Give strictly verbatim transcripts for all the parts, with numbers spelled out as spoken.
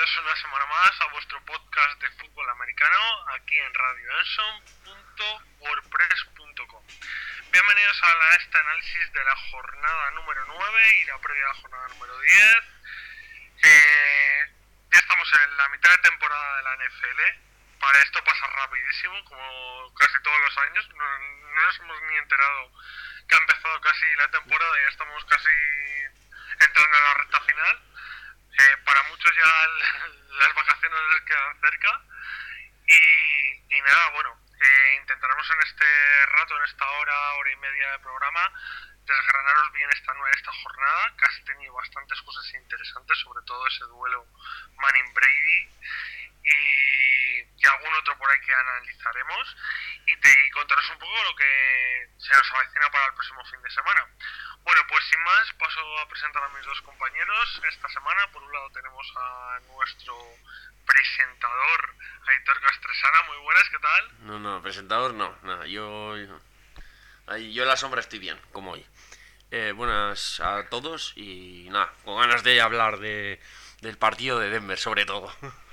bienvenidos una semana más a vuestro podcast de fútbol americano aquí en radio enson punto wordpress punto com. Bienvenidos a este análisis de la jornada número nueve y la previa a la jornada número diez. Eh, ya estamos en la mitad de temporada de la N F L. Para esto pasa rapidísimo, como casi todos los años. No, no nos hemos ni enterado que ha empezado casi la temporada y ya estamos casi entrando en la recta final. Eh, para muchos ya el, las vacaciones les quedan cerca y, y nada, bueno, eh, intentaremos en este rato, en esta hora, hora y media de programa, desgranaros bien esta, esta jornada, que has tenido bastantes cosas interesantes, sobre todo ese duelo Manning-Brady y, y algún otro por ahí que analizaremos y te y contaros un poco lo que se nos avecina para el próximo fin de semana. Bueno, pues sin más, paso a presentar a mis dos compañeros esta semana. Por un lado tenemos a nuestro presentador, Aitor Castresana. Muy buenas, ¿qué tal? No, no, presentador no, nada, yo, yo, yo en la sombra estoy bien, como hoy. Eh, buenas a todos y nada, con ganas de hablar de, del partido de Denver, sobre todo.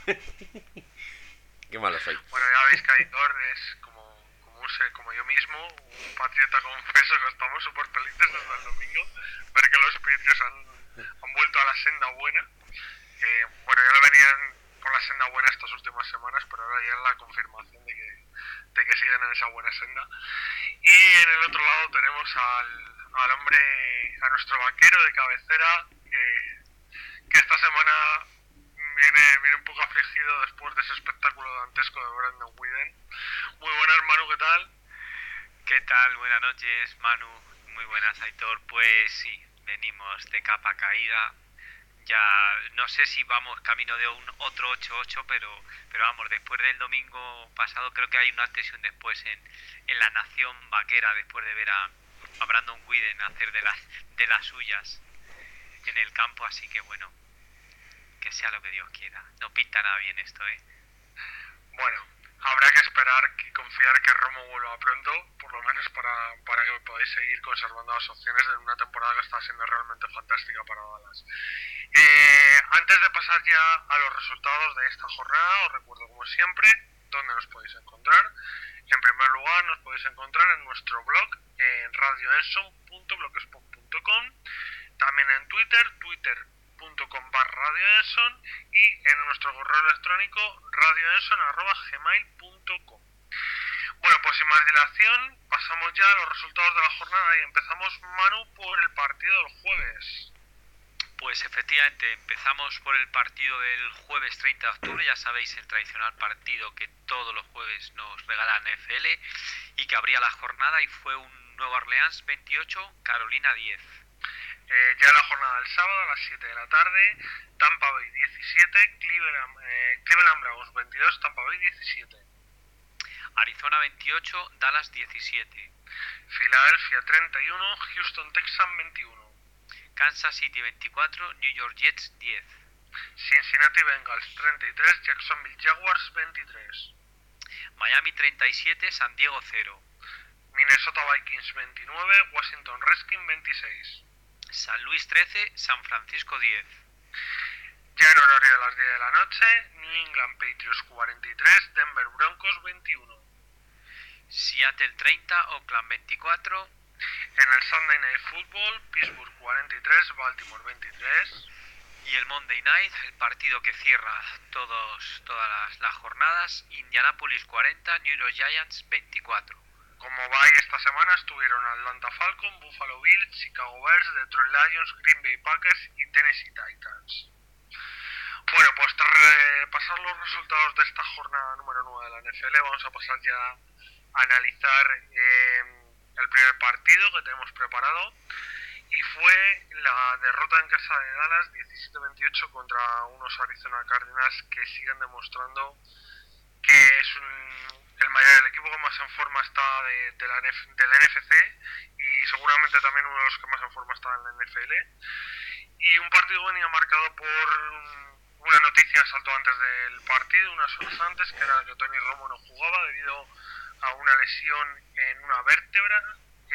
Qué malo soy. Bueno, ya veis que Aitor es como... como yo mismo, un patriota confeso, que estamos súper felices desde el domingo, ver que los Patriots han, han vuelto a la senda buena. Eh, bueno, ya lo venían por la senda buena estas últimas semanas, pero ahora ya es la confirmación de que, de que siguen en esa buena senda. Y en el otro lado tenemos al, al hombre, a nuestro vaquero de cabecera, que, que esta semana viene, viene un poco afligido después de ese espectáculo dantesco de Brandon Whedon. Muy buenas, Manu, ¿qué tal? ¿Qué tal? Buenas noches, Manu. Muy buenas, Aitor. Pues sí, venimos de capa caída. Ya no sé si vamos camino de un otro ocho ocho, pero, pero vamos, después del domingo pasado creo que hay un antes y un después en, en la nación vaquera, después de ver a, a Brandon Whedon hacer de las, de las suyas en el campo, así que bueno, que sea lo que Dios quiera. No pinta nada bien esto, ¿eh? Bueno, habrá que esperar y confiar que Romo vuelva pronto, por lo menos para, para que podáis seguir conservando las opciones de una temporada que está siendo realmente fantástica para Dallas. Eh, antes de pasar ya a los resultados de esta jornada, os recuerdo como siempre dónde nos podéis encontrar. En primer lugar, nos podéis encontrar en nuestro blog en radio enson punto blogspot punto com, también en Twitter, twitter punto com barra radio enson y en nuestro correo electrónico radioenson arroba gmail punto com. Bueno, pues sin más dilación pasamos ya a los resultados de la jornada y empezamos, Manu, por el partido del jueves. Pues efectivamente empezamos por el partido del jueves treinta de octubre, ya sabéis, el tradicional partido que todos los jueves nos regala N F L y que abría la jornada, y fue un Nueva Orleans veintiocho, Carolina diez. Eh, ya la jornada del sábado a las siete de la tarde, Tampa Bay diecisiete, Cleveland, eh, Cleveland Browns veintidós, Tampa Bay diecisiete. Arizona veintiocho, Dallas diecisiete. Filadelfia treinta y uno, Houston Texans veintiuno. Kansas City veinticuatro, New York Jets diez. Cincinnati Bengals treinta y tres, Jacksonville Jaguars veintitrés. Miami treinta y siete, San Diego cero. Minnesota Vikings veintinueve, Washington Redskins veintiséis. San Luis trece, San Francisco diez. Ya en horario de las diez de la noche, New England Patriots cuarenta y tres, Denver Broncos veintiuno. Seattle treinta, Oakland veinticuatro. En el Sunday Night Football, Pittsburgh cuarenta y tres, Baltimore veintitrés. Y el Monday Night, el partido que cierra todos, todas las, las jornadas, Indianapolis cuarenta, New York Giants veinticuatro. Como va esta semana estuvieron Atlanta Falcons, Buffalo Bills, Chicago Bears, Detroit Lions, Green Bay Packers y Tennessee Titans. Bueno, pues tras repasar los resultados de esta jornada número nueve de la N F L, vamos a pasar ya a analizar eh, el primer partido que tenemos preparado, y fue la derrota en casa de Dallas diecisiete veintiocho contra unos Arizona Cardinals que siguen demostrando que es un, el mayor, el equipo que más en forma está de, de, la, de la N F C, y seguramente también uno de los que más en forma está en la N F L. Y un partido venía marcado por una noticia saltó antes del partido, unas horas antes, que era que Tony Romo no jugaba debido a una lesión en una vértebra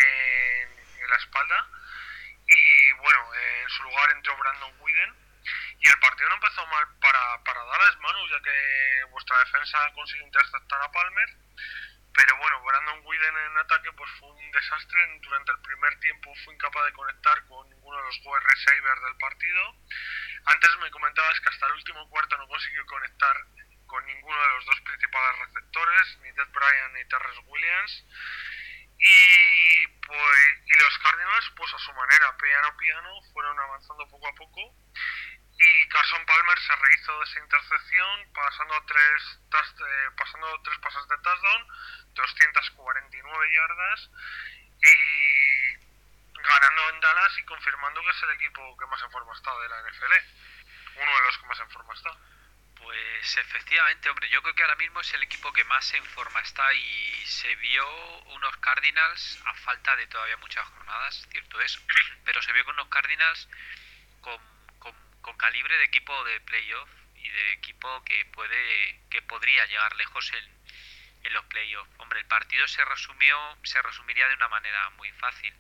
en, en la espalda, y bueno, en su lugar entró Brandon Whedon. Y el partido no empezó mal para, para Dallas, Manu, ya que vuestra defensa consiguió interceptar a Palmer. Pero bueno, Brandon Whedon en ataque pues fue un desastre. Durante el primer tiempo fue incapaz de conectar con ninguno de los wide receivers del partido. Antes me comentabas que hasta el último cuarto no consiguió conectar con ninguno de los dos principales receptores, ni Ted Bryan ni Terrence Williams. Y pues y los Cardinals, pues a su manera, piano piano, fueron avanzando poco a poco. Y Carson Palmer se rehizo de esa intercepción, pasando tres, eh, pasando tres pases de touchdown, doscientas cuarenta y nueve yardas, y ganando en Dallas y confirmando que es el equipo que más en forma está de la N F L. Uno de los que más en forma está. Pues efectivamente, hombre, yo creo que ahora mismo es el equipo que más en forma está y se vio unos Cardinals a falta de todavía muchas jornadas, cierto es, pero se vio con unos Cardinals con, con, con calibre de equipo de playoff y de equipo que puede que podría llegar lejos en, en los playoffs. Hombre, el partido se resumió se resumiría de una manera muy fácil.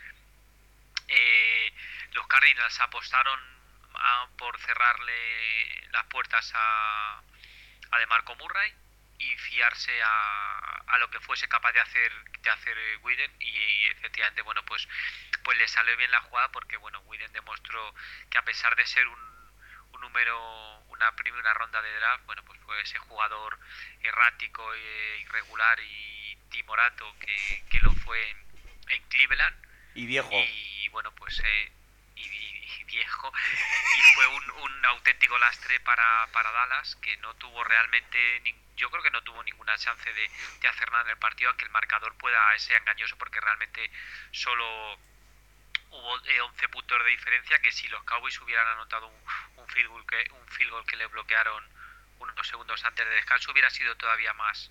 Eh, los Cardinals apostaron a, por cerrarle las puertas a, a DeMarco Murray y fiarse a, a lo que fuese capaz de hacer de hacer Whedon y, y efectivamente bueno pues pues le salió bien la jugada porque bueno Whedon demostró que a pesar de ser un, un número una primera ronda de draft bueno pues fue ese jugador errático e irregular y timorato que, que lo fue en, en Cleveland y viejo y bueno pues eh, y, y, y viejo y fue un, un auténtico lastre para, para Dallas que no tuvo realmente ni, yo creo que no tuvo ninguna chance de, de hacer nada en el partido aunque el marcador pueda ser engañoso porque realmente solo hubo eh, once puntos de diferencia que si los Cowboys hubieran anotado un, un, field goal que, un field goal que le bloquearon unos segundos antes de descanso hubiera sido todavía más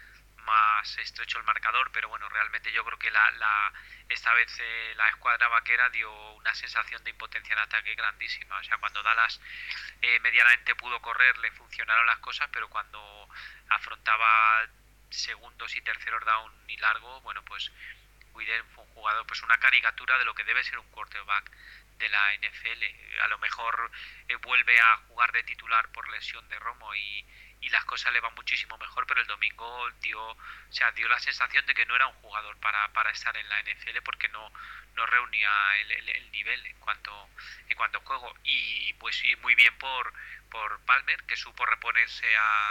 más estrecho el marcador, pero bueno, realmente yo creo que la, la esta vez eh, la escuadra vaquera dio una sensación de impotencia en ataque grandísima, o sea, cuando Dallas eh, medianamente pudo correr le funcionaron las cosas, pero cuando afrontaba segundos y terceros down y largo, bueno, pues Whedon fue un jugador, pues una caricatura de lo que debe ser un quarterback de la N F L, a lo mejor eh, vuelve a jugar de titular por lesión de Romo y y las cosas le van muchísimo mejor, pero el domingo dio, o sea, dio la sensación de que no era un jugador para, para estar en la N F L porque no, no reunía el, el, el nivel en cuanto en cuanto a juego y pues sí, muy bien por, por Palmer que supo reponerse a,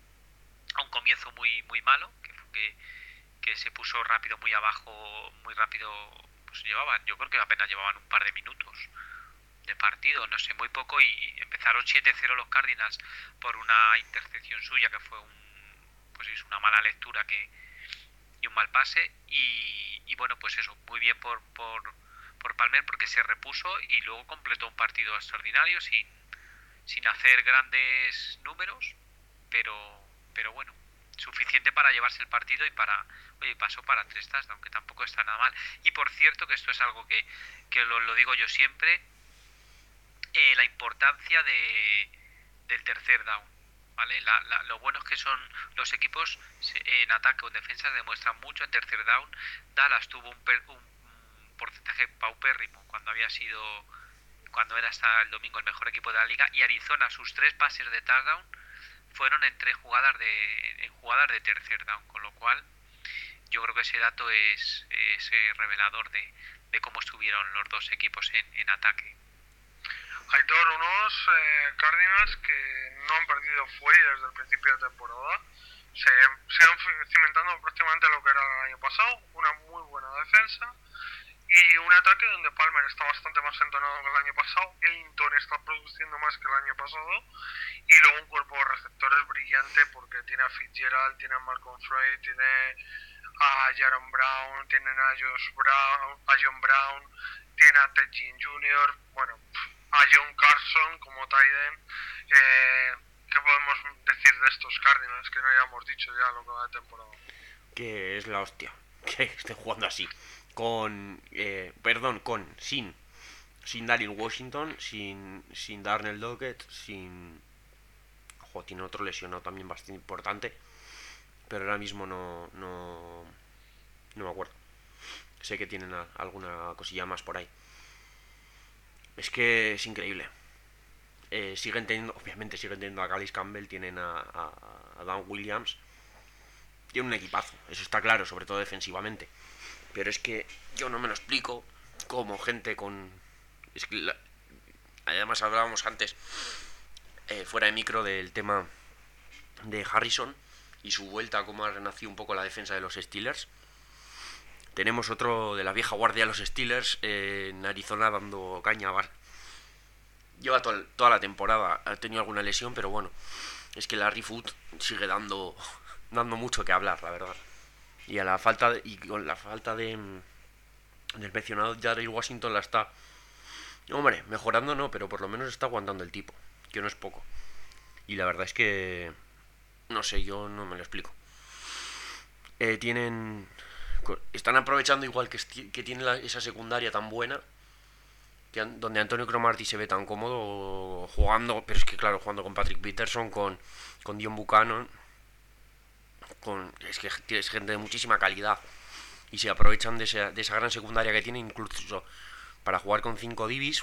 a un comienzo muy muy malo que, que, que se puso rápido muy abajo, muy rápido, pues llevaban, yo creo que apenas llevaban un par de minutos de partido, no sé, muy poco y empezaron siete cero los Cardinals por una intercepción suya que fue un pues es una mala lectura que y un mal pase y, y bueno pues eso, muy bien por, por por Palmer porque se repuso y luego completó un partido extraordinario sin, sin hacer grandes números pero pero bueno suficiente para llevarse el partido y para oye pasó para tres touchdowns aunque tampoco está nada mal y por cierto que esto es algo que, que lo, lo digo yo siempre Eh, la importancia de, del tercer down, ¿vale? La, la, lo bueno es que son los equipos en ataque o en defensa demuestran mucho en tercer down. Dallas tuvo un, per, un porcentaje paupérrimo cuando había sido, cuando era hasta el domingo el mejor equipo de la liga y Arizona sus tres pases de touchdown fueron en tres jugadas de, en jugadas de tercer down, con lo cual yo creo que ese dato es, es revelador de, de cómo estuvieron los dos equipos en, en ataque. Aitor, unos eh, Cardinals que no han perdido fuelle desde el principio de temporada, se siguen cimentando prácticamente lo que era el año pasado, una muy buena defensa y un ataque donde Palmer está bastante más entonado que el año pasado, Ellington está produciendo más que el año pasado y luego un cuerpo de receptores brillante porque tiene a Fitzgerald, tiene a Malcolm Frey, tiene a Jaron Brown, tienen a Josh Brown, a John Brown, tiene a Ted Ginn junior, bueno, a John Carson como tight end. Eh, ¿Qué podemos decir de estos Cardinals que no hayamos dicho ya lo que va de temporada? Que es la hostia que esté jugando así con eh, perdón con sin sin Darryl Washington, sin sin Darnell Doggett, sin ojo, tiene otro lesionado también bastante importante, pero ahora mismo no no no me acuerdo. Sé que tienen a, alguna cosilla más por ahí. Es que es increíble. Eh, siguen teniendo, obviamente siguen teniendo a Calais Campbell, tienen a, a, a Dan Williams. Tienen un equipazo, eso está claro, sobre todo defensivamente. Pero es que yo no me lo explico como gente con... Es que la... Además hablábamos antes, eh, fuera de micro, del tema de Harrison y su vuelta, cómo ha renacido un poco la defensa de los Steelers. Tenemos otro de la vieja guardia de los Steelers eh, en Arizona dando caña. Lleva to- toda la temporada, ha tenido alguna lesión, pero bueno, es que Larry Foote sigue dando, dando mucho que hablar, la verdad. Y a la falta de, y con la falta de del mencionado Jarrell Washington la está, hombre, mejorando no, pero por lo menos está aguantando el tipo, que no es poco. Y la verdad es que no sé, yo no me lo explico. Eh, tienen están aprovechando igual que, que tiene la, esa secundaria tan buena, que, donde Antonio Cromartie se ve tan cómodo jugando, pero es que claro, jugando con Patrick Peterson, con, con Dion Buchanan, con, es que es gente de muchísima calidad y se aprovechan de esa, de esa gran secundaria que tiene, incluso para jugar con cinco divis.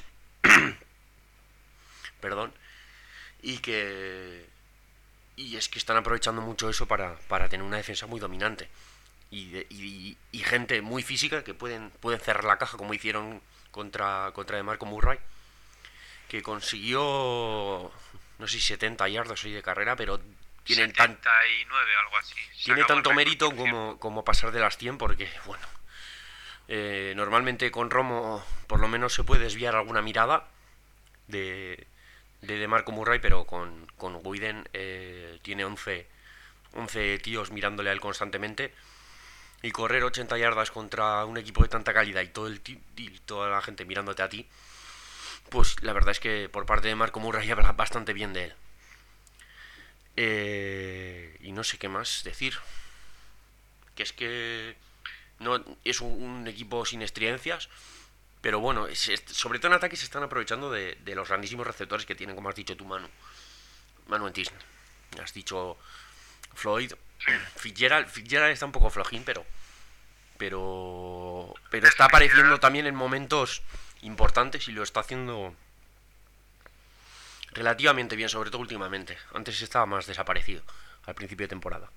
Perdón. Y que y es que están aprovechando mucho eso para, para tener una defensa muy dominante y, de, y, y gente muy física que pueden, pueden cerrar la caja, como hicieron contra, contra DeMarco Murray, que consiguió no sé si setenta yardas hoy de carrera, pero tienen setenta y nueve o algo así. Se tiene acabó tanto el récord, mérito por como, cierto. como pasar de las cien, porque bueno, eh, normalmente con Romo por lo menos se puede desviar alguna mirada de de DeMarco Murray, pero con, con Widen eh, tiene once tíos mirándole a él constantemente, y correr ochenta yardas contra un equipo de tanta calidad y todo el ti- y toda la gente mirándote a ti, pues la verdad es que por parte de Marco Murray habla bastante bien de él. Eh, y no sé qué más decir, que es que no es un, un equipo sin estridencias, pero bueno, es, es, sobre todo en ataque se están aprovechando de, de los grandísimos receptores que tienen, como has dicho tú, Manu. Manu Entisn. Has dicho Floyd. Sí. Fitzgerald, Fitzgerald está un poco flojín, pero pero pero Es está apareciendo Fitzgerald. también en momentos importantes y lo está haciendo relativamente bien, sobre todo últimamente. Antes estaba más desaparecido al principio de temporada.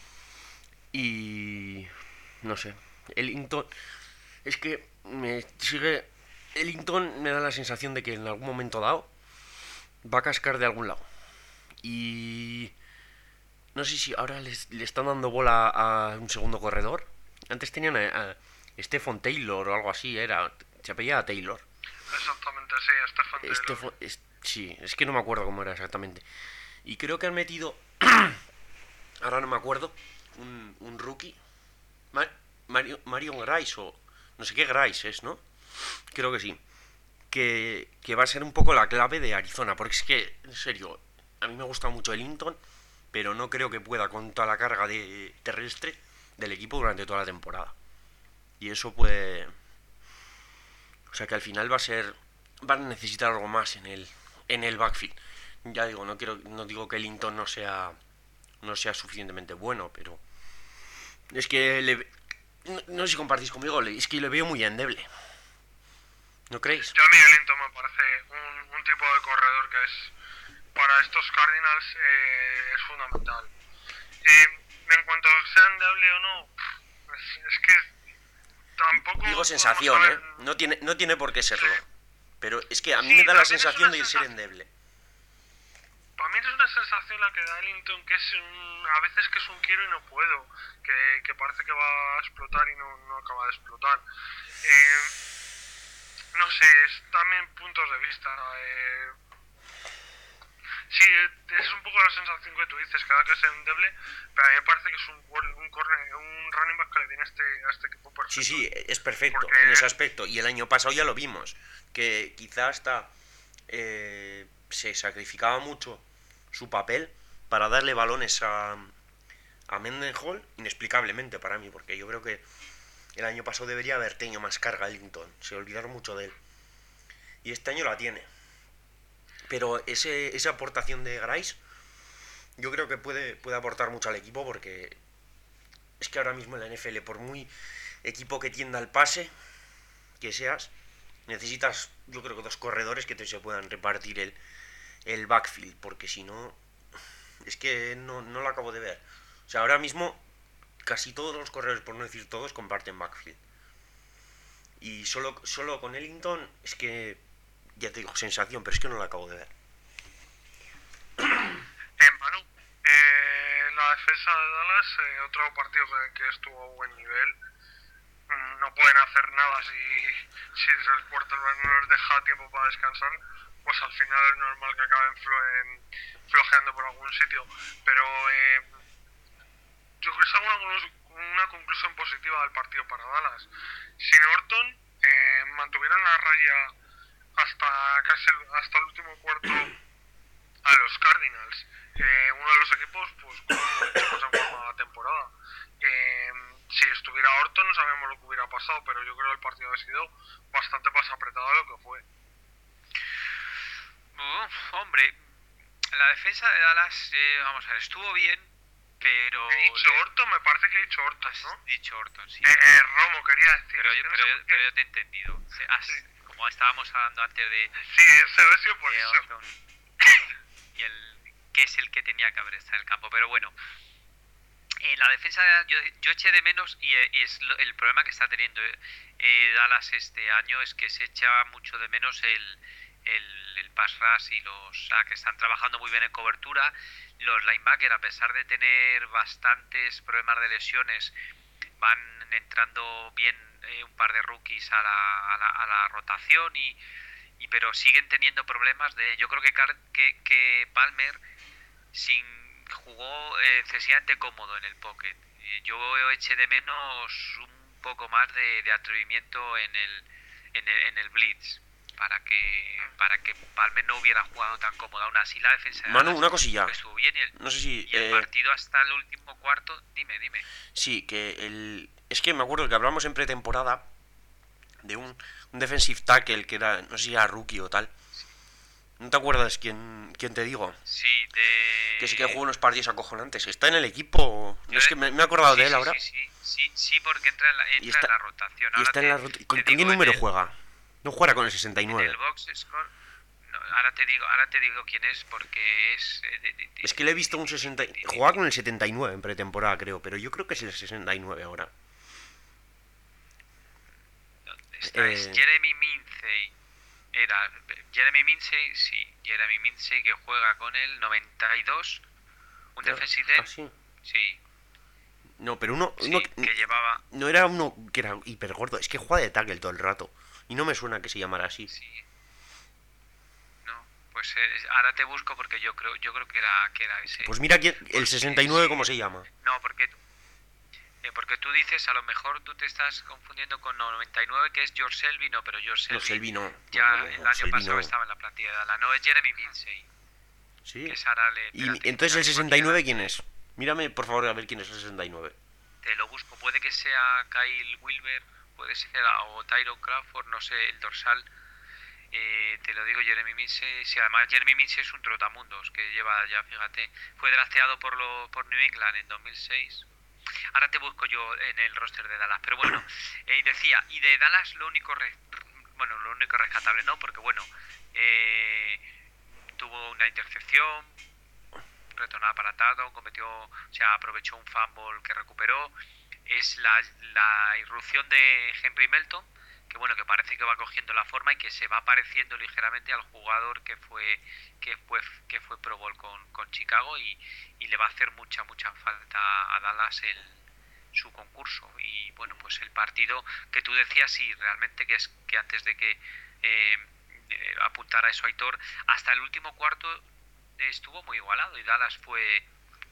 Y no sé, Ellington es que me sigue Ellington me da la sensación de que en algún momento dado va a cascar de algún lado. Y no sé si ahora les, le están dando bola a un segundo corredor. Antes tenían a, a Stephon Taylor o algo así, era se apellía Taylor. Exactamente, sí, Stephen Taylor. Stephon, es, sí, es que no me acuerdo cómo era exactamente. Y creo que han metido, ahora no me acuerdo, un, un rookie, Mar, Mario, Mario Grice o no sé qué Grice es, ¿no? Creo que sí. Que, que va a ser un poco la clave de Arizona, porque es que, en serio, a mí me gusta mucho Ellington, pero no creo que pueda con toda la carga de terrestre del equipo durante toda la temporada. Y eso puede... O sea que al final va a ser... Van a necesitar algo más en el, en el backfield. Ya digo, no quiero, no digo que Ellington no sea, no sea suficientemente bueno, pero... Es que le... No, no sé si compartís conmigo, es que le veo muy endeble. ¿No creéis? Yo a mí Ellington me parece un, un tipo de corredor que es, para estos Cardinals, eh, es fundamental. Eh, en cuanto a sea endeble o no, es, es que tampoco... Digo sensación, saber... ¿eh? No tiene, no tiene por qué serlo. Sí. Pero es que a mí Sí, me da la también es sensación una de ser sensación. endeble. Para mí es una sensación la que da Ellington, que es un, a veces que es un quiero y no puedo, que, que parece que va a explotar y no, no acaba de explotar. Eh, no sé, es también puntos de vista. Eh, sí, es un poco la sensación que tú dices, que da que es endeble, pero a mí me parece que es un, un, corner, un running back que le viene a este, a este equipo perfecto. Sí, sí, es perfecto Porque- en ese aspecto. Y el año pasado ya lo vimos, que quizá hasta eh, se sacrificaba mucho su papel para darle balones a, a Mendenhall, inexplicablemente para mí, porque yo creo que el año pasado debería haber tenido más carga Ellington, se olvidaron mucho de él. Y este año la tiene. Pero ese, esa aportación de Grice, yo creo que puede, puede aportar mucho al equipo, porque es que ahora mismo en la N F L, por muy equipo que tienda al pase que seas, necesitas, yo creo que dos corredores que te se puedan repartir el, el backfield, porque si no, es que no, no lo acabo de ver. O sea, ahora mismo casi todos los corredores, por no decir todos, comparten backfield. Y solo, solo con Ellington, es que, ya te digo, sensación, pero es que no lo acabo de ver. Eh, Manu, eh, la defensa de Dallas, eh, otro partido que, que estuvo a buen nivel. Mm, No pueden hacer nada si, si el quarterback no les deja tiempo para descansar, pues al final es normal que acaben flo- en- flojeando por algún sitio. Pero eh, yo creo que es una, una conclusión positiva del partido para Dallas. Sin Orton, eh, mantuvieron la raya hasta casi el- hasta el último cuarto a los Cardinals, eh, uno de los equipos pues con muchos en forma de temporada. Eh, si estuviera Orton no sabemos lo que hubiera pasado, pero yo creo que el partido ha sido bastante más apretado de lo que fue. Uf, hombre, la defensa de Dallas, eh, vamos a ver, estuvo bien, pero... He dicho le- Orton, me parece que he dicho Orton, Has ¿no? dicho Orton, sí. Eh, eh, Romo quería decir. Pero es yo, que no pero, sé yo- por qué. pero yo te he entendido. Se- has- Sí. Como estábamos hablando antes de, Sí, se ha sido por de eso. Orton y el que es el que tenía que haber estado en el campo. Pero bueno, eh, la defensa yo, yo eché de menos y, eh, y es lo- el problema que está teniendo eh, eh, Dallas este año es que se echa mucho de menos el, el, el pass rush y los o sea, que están trabajando muy bien en cobertura. Los linebackers, a pesar de tener bastantes problemas de lesiones, van entrando bien eh, un par de rookies a la, a la, a la rotación y, y pero siguen teniendo problemas de yo creo que Car- que, que Palmer sin jugó eh, excesivamente cómodo en el pocket. Eh, yo eché de menos un poco más de, de atrevimiento en el, en el en el blitz para que para que Palmer no hubiera jugado tan cómodo. Aún así la defensa de Manu, Dallas una cosilla. estuvo bien y el, No sé si... y el eh, partido hasta el último cuarto, dime, dime. Sí, que el... Es que me acuerdo que hablamos en pretemporada de un, un defensive tackle que era, no sé si era rookie o tal. ¿No te acuerdas quién, quién te digo? Sí, de... Que sí que jugó unos partidos acojonantes. ¿Está en el equipo? Yo Es de- que me, me he acordado sí, de él sí, ahora. Sí, sí, sí, sí, porque entra en la, entra Y está- en la rotación. Y Ahora está en te- la rot- te ¿Con, con digo qué en número el- juega? No juega con el sesenta y En nueve. el box score... No, ahora te digo, ahora te digo quién es porque es... eh, de- de- de- Es que le he visto un sesenta. de- de- Jugaba con el setenta y nueve en pretemporada, creo. Pero yo creo que es el sesenta y nueve ahora. ¿Dónde está? Eh, Es Jeremy Mincey. Era Jeremy Mincey, sí, Jeremy Mincey que juega con el noventa y dos. Un defensive Ah, end, sí. sí, No, pero uno, sí, uno- que llevaba... no era uno que era hiper gordo. Es que juega de tackle todo el rato. Y no me suena que se llamara así. Sí. No, pues eh, ahora te busco porque yo creo yo creo que era que era ese. Pues mira quién, el Porque sesenta y nueve, sí. ¿cómo se llama? No, porque eh, porque tú dices, a lo mejor tú te estás confundiendo con noventa y nueve que es George Selby, no, pero George No, Selby Selby no. ya No, no, no, el año Selby pasado no. estaba en la plantilla de Dallas. No, es Jeremy Mincey, Sí. que es ahora le... Y espérate, entonces el espérate, sesenta y nueve, porque ¿quién es? Mírame, por favor, a ver quién es el sesenta y nueve. te lo busco, puede que sea Kyle Wilber, puede ser, o Tyron Crawford, no sé, el dorsal. Eh, te lo digo, Jeremy Mincey, sí, además Jeremy Mincey es un trotamundos que lleva ya, fíjate, fue drafteado por lo, por New England en dos mil seis. Ahora te busco yo en el roster de Dallas, pero bueno, eh, decía, y de Dallas lo único, re- bueno, lo único rescatable no, porque bueno, eh, tuvo una intercepción, retornada para Tatum, cometió, o sea, aprovechó un fumble que recuperó, es la, la irrupción de Henry Melton, que bueno, que parece que va cogiendo la forma y que se va pareciendo ligeramente al jugador que fue que fue que fue Pro Bowl con, con Chicago y, y le va a hacer mucha mucha falta a Dallas el su concurso. Y bueno, pues el partido que tú decías, sí, realmente que es que antes de que eh, eh, apuntara eso Aitor, hasta el último cuarto estuvo muy igualado y Dallas fue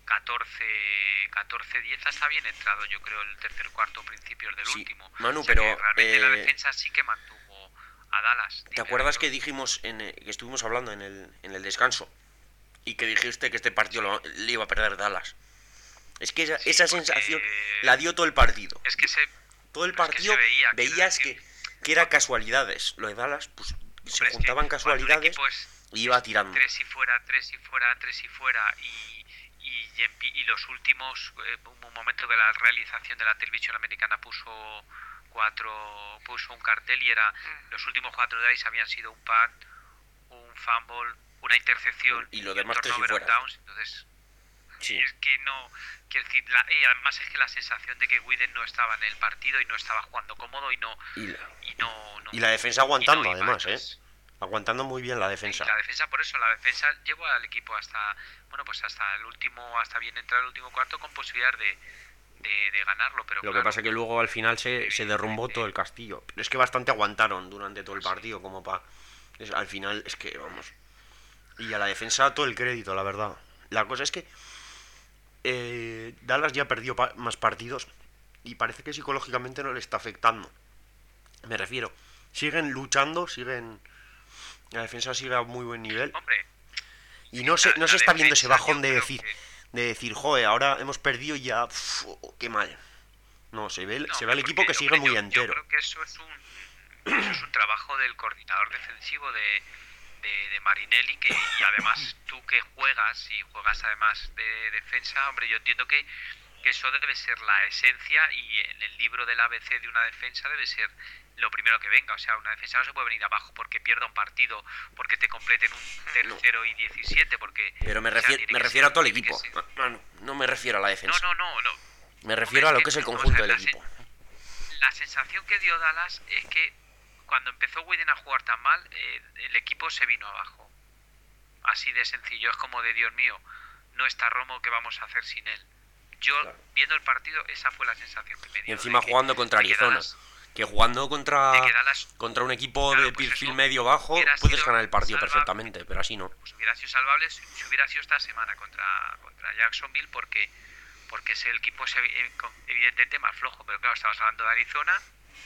catorce diez, hasta bien entrado, yo creo, el tercer cuarto, principios del Sí, último. Manu, O sea pero, que realmente la eh, defensa sí que mantuvo a Dallas. ¿Te Dime, acuerdas Aitor. que dijimos, en, eh, que estuvimos hablando en el, en el descanso? Y que dijiste que este partido lo, le iba a perder Dallas. Es que esa, Sí, esa porque sensación la dio todo el partido. Es que se... Todo el pero es que partido se veía, quiero veías decir, que, que era casualidades. Lo de Dallas, pues se hombre, es que juntaban cuando un casualidades equipo es- y iba tirando. tres y fuera, tres y fuera, tres y fuera y, y, en pi- y los últimos, eh, un momento que la realización de la televisión americana puso cuatro, puso un cartel y era los últimos cuatro drives habían sido un punt, un fumble, una intercepción y lo un demás que si turnover on fuera. downs, entonces Sí. es que no, quiero decir, la- y además es que la sensación de que Widen no estaba en el partido y no estaba jugando cómodo y no Y la, y no, no y la defensa y aguantando, no iba, además, ¿eh? entonces, Aguantando muy bien la y defensa. la defensa, por eso, la defensa llevó al equipo hasta, bueno, pues hasta el último, hasta bien entrar el último cuarto con posibilidad de, de, de ganarlo, pero Lo que claro, pasa es que luego al final se, se derrumbó todo el castillo. Pero es que bastante aguantaron durante todo el Pues sí. partido, como para... Al final es que, vamos... Y a la defensa todo el crédito, la verdad. La cosa es que eh, Dallas ya perdió pa- más partidos y parece que psicológicamente no le está afectando. Me refiero, siguen luchando, siguen... La defensa sigue a muy buen nivel. Hombre, Y no se, la- no la se está viendo ese defensa bajón yo de creo decir, que- de decir, joder, ahora hemos perdido y ya, uf, qué mal. No, se ve, el- no, se ve al hombre, equipo que porque, sigue hombre, muy yo, entero. Yo creo que eso es un eso es un trabajo del coordinador defensivo de, de, de Marinelli, que y además tú que juegas y juegas además de defensa, hombre, yo entiendo que, que eso debe ser la esencia y en el libro del A B C de una defensa debe ser lo primero que venga. O sea, una defensa no se puede venir abajo porque pierda un partido, porque te completen un tercero y diecisiete, porque... Pero me o sea, refiero, tiene me que refiero ser- a todo el tiene que equipo. ser- No, no, no me refiero a la No, defensa. no, no, no. Me refiero a lo que es el Hombre, conjunto vamos a del ver, la equipo. sen- La sensación que dio Dallas es que cuando empezó Widen a jugar tan mal, eh, el equipo se vino abajo. Así de sencillo, es como de Dios mío, no está Romo, ¿qué vamos a hacer sin él? Yo, Claro. viendo el partido, esa fue la sensación que me dio. Y encima de que- jugando contra de que Arizona. Dallas- Que jugando contra, de que Dallas- contra un equipo Claro, de pues perfil eso medio bajo, hubiera puedes sido ganar el partido salvable. perfectamente, pero así no. Pues hubiera sido salvable si si hubiera sido esta semana contra, contra Jacksonville, porque porque ese equipo es evi- evidentemente más flojo, pero claro, estamos hablando de Arizona,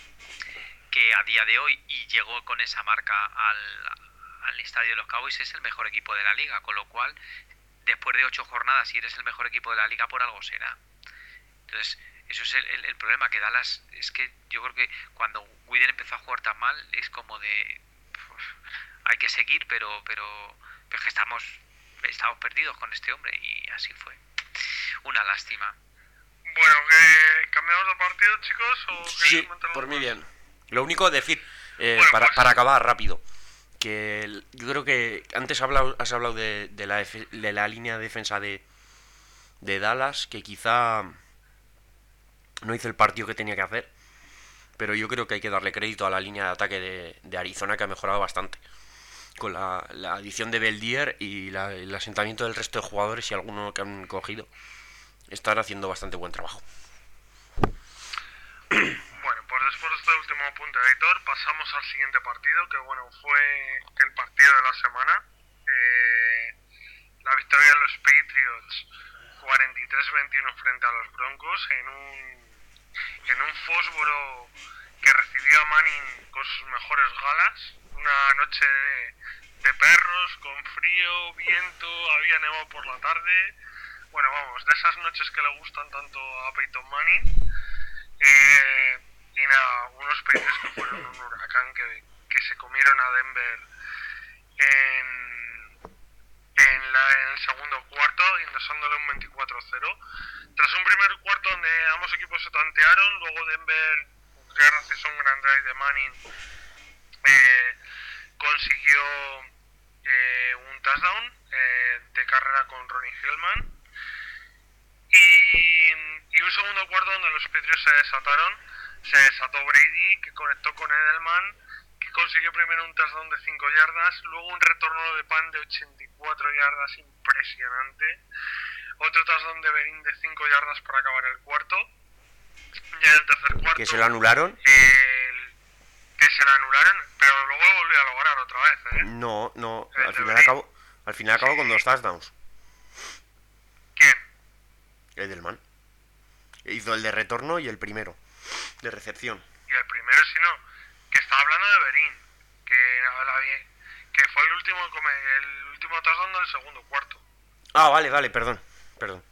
que a día de hoy, y llegó con esa marca al, al estadio de los Cowboys, es el mejor equipo de la liga, con lo cual, después de ocho jornadas, si eres el mejor equipo de la liga, por algo será. Entonces, eso es el, el, el problema, que Dallas, es que yo creo que cuando Widen empezó a jugar tan mal, es como de... pues, hay que seguir, pero, pero, pero es que estamos, estamos perdidos con este hombre, y así fue. Una lástima. Bueno, que cambiamos de partido, chicos, o Sí, queréis comentar algo por mí más? bien. Lo único decir, eh, Bueno, para, pues- para acabar rápido, que el- yo creo que antes has hablado, has hablado de, de, la, defe- de la línea de defensa de, de Dallas, que quizá no hizo el partido que tenía que hacer, pero yo creo que hay que darle crédito a la línea de ataque de, de Arizona, que ha mejorado bastante. Con la, la adición de Beldier y la- el asentamiento del resto de jugadores y alguno que han cogido, están haciendo bastante buen trabajo. Bueno, pues después de este último apunte de Aitor, pasamos al siguiente partido, que bueno, fue el partido de la semana. Eh, la victoria de los Patriots cuarenta y tres veintiuno frente a los Broncos en un, en un fósforo que recibió a Manning con sus mejores galas. Una noche de, de perros, con frío, viento, había nevado por la tarde. Bueno, vamos, de esas noches que le gustan tanto a Peyton Manning. Eh, y nada, unos Patriots que fueron un huracán que, que se comieron a Denver en, en, la, en el segundo cuarto, endosándole un veinticuatro cero. Tras un primer cuarto donde ambos equipos se tantearon, luego Denver, gracias a un gran drive de Manning, eh, consiguió eh, un touchdown eh, de carrera con Ronnie Hillman. Y, y un segundo cuarto donde los Patriots se desataron, se desató Brady, que conectó con Edelman, que consiguió primero un touchdown de cinco yardas, luego un retorno de pan de ochenta y cuatro yardas impresionante, otro touchdown de Berín de cinco yardas para acabar el cuarto, y en el tercer cuarto... ¿Que se lo anularon? el- que se lo anularon, pero luego lo volvió a lograr otra vez, ¿eh? No, no, El al de final Berín. acabó, al final acabó con dos touchdowns. ¿Quién? Edelman. Hizo el de retorno y el primero, de recepción. Y el primero, si no, que estaba hablando de Berín, que habla bien, que fue el último come- el último touchdown del segundo cuarto. Ah, vale, vale, perdón, perdón.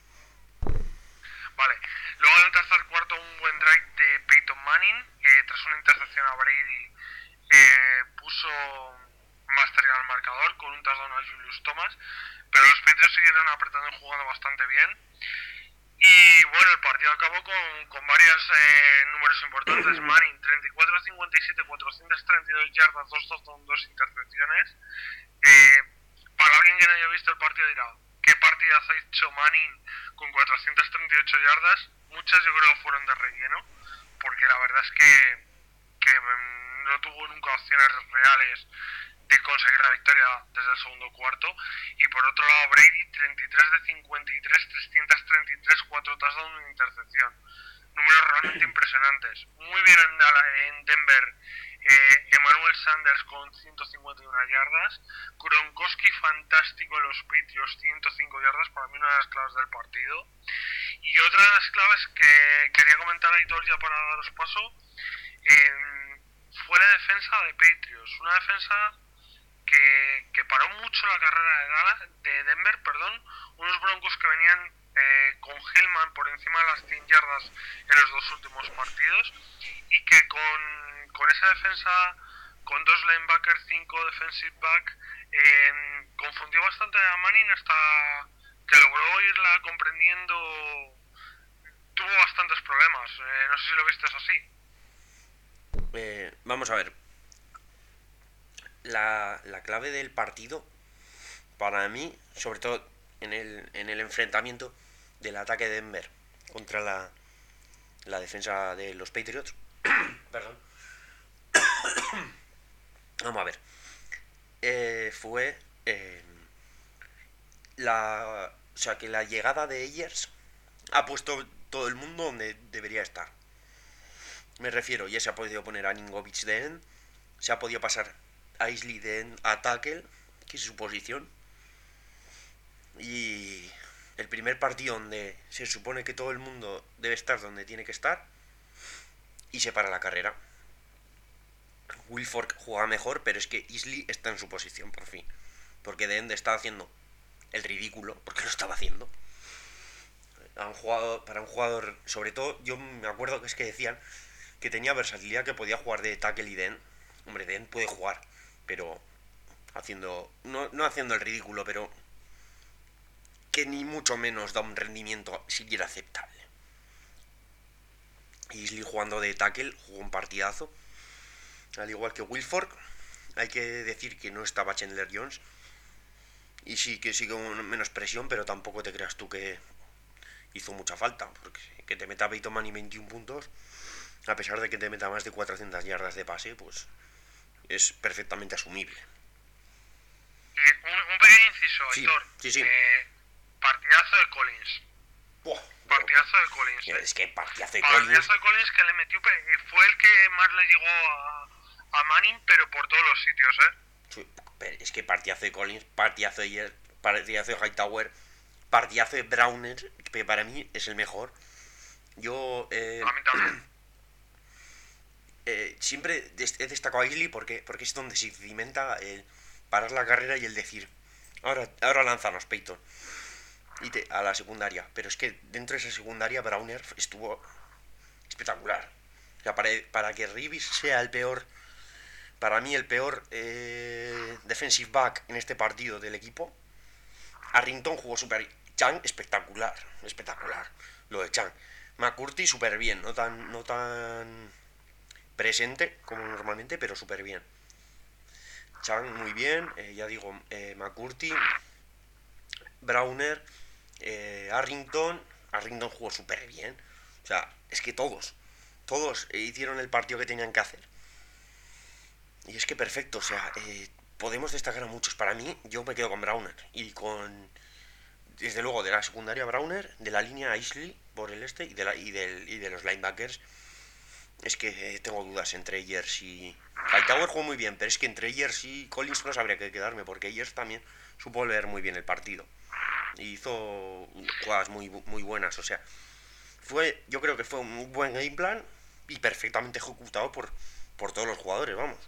Vale. Luego en el tercer cuarto un buen drive de Peyton Manning, eh, tras una intercepción a Brady, eh, puso más cerca al marcador con un touchdown a Julius Thomas, pero los Patriots siguieron apretando y jugando bastante bien. Y bueno, el partido acabó con, con varios eh, números importantes. Manning, treinta y cuatro a cincuenta y siete, cuatrocientas treinta y dos yardas, dos touchdowns, dos intercepciones. Eh, alguien que no haya visto el partido dirá, ¿qué partidazo ha hecho Manning con cuatrocientas treinta y ocho yardas? Muchas yo creo que fueron de relleno, porque la verdad es que, que mm, no tuvo nunca opciones reales de conseguir la victoria desde el segundo cuarto. Y por otro lado Brady, treinta y tres de cincuenta y tres, trescientos treinta y tres, cuatro touchdowns, una intercepción. Números realmente impresionantes. Muy bien en, Dallas, en Denver, eh, Emmanuel Sanders con ciento cincuenta y una yardas. Gronkowski fantástico en los Patriots, ciento cinco yardas, para mí una de las claves del partido. Y otra de las claves que quería comentar a Aitor ya para daros paso, eh, fue la defensa de Patriots. Una defensa que, que paró mucho la carrera de, Dallas, de Denver, perdón. Unos Broncos que venían eh, con Hillman por encima de las cien yardas en los dos últimos partidos, y que con, con esa defensa, con dos linebackers, cinco defensive back, eh, confundió bastante a Manning hasta que logró irla comprendiendo. Tuvo bastantes problemas, eh, no sé si lo viste así. Eh, vamos a ver. La, la clave del partido, para mí, sobre todo en el, en el enfrentamiento del ataque de Denver contra la, la defensa de los Patriots. Perdón. Vamos a ver. Eh, fue eh, la, o sea, que la llegada de Ayers ha puesto todo el mundo donde debería estar. Me refiero, ya se ha podido poner a Ningovich de end, se ha podido pasar a Isley de end a tackle, que es su posición. Y el primer partido donde se supone que todo el mundo debe estar donde tiene que estar, y se para la carrera. Wilfork juega mejor, pero es que Isley está en su posición por fin, porque de end está haciendo el ridículo, porque lo estaba haciendo. A un jugador, para un jugador, sobre todo, yo me acuerdo que es que decían que tenía versatilidad, que podía jugar de tackle y de end. Hombre, de end puede jugar, pero haciendo, no, no haciendo el ridículo, pero que ni mucho menos da un rendimiento siquiera aceptable. Isley jugando de tackle, jugó un partidazo, al igual que Wilfork. Hay que decir que no estaba Chandler Jones, y sí que sí con menos presión, pero tampoco te creas tú que hizo mucha falta, porque que te meta Peyton Manning veintiún puntos, a pesar de que te meta más de cuatrocientas yardas de pase, pues es perfectamente asumible. Eh, un, un pequeño inciso, Sí, Aitor. sí, sí. Eh, partidazo de Collins. Buah, Partidazo de Collins. es que partidazo de Partidazo Collins. de Collins que le metió, eh, fue el que más le llegó a, a Manning, pero por todos los sitios, ¿eh? Sí, pero es que partidazo de Collins, partidazo de Yer, partidazo de Hightower, partidazo de Browner, que para mí es el mejor. Yo eh, A mí también. eh, siempre he destacado a Isley porque, porque es donde se cimenta el parar la carrera y el decir, ahora, ahora lánzanos, Peyton, y te, a la secundaria. Pero es que dentro de esa secundaria Browner estuvo espectacular. O sea, para, para que Reeves sea el peor, para mí el peor eh, defensive back en este partido del equipo, Arrington jugó súper. Chang, espectacular, espectacular. Lo de Chang. McCourty súper bien, no tan, no tan presente como normalmente, pero súper bien. Chang muy bien, eh, ya digo, eh, McCourty, Browner, eh, Arrington. Arrington jugó súper bien. O sea, es que todos, todos eh, hicieron el partido que tenían que hacer. Y es que perfecto, o sea, eh, podemos destacar a muchos. Para mí, yo me quedo con Browner y con, desde luego, de la secundaria Browner, de la línea Isley por el este y de, la, y, del, y de los linebackers. Es que eh, tengo dudas entre Ayers y... Hightower jugó muy bien, pero es que entre Ayers y Collins no sabría qué quedarme, porque Ayers también supo leer muy bien el partido y hizo jugadas muy, muy buenas. O sea, fue, yo creo que fue un buen game plan y perfectamente ejecutado por, por todos los jugadores, vamos.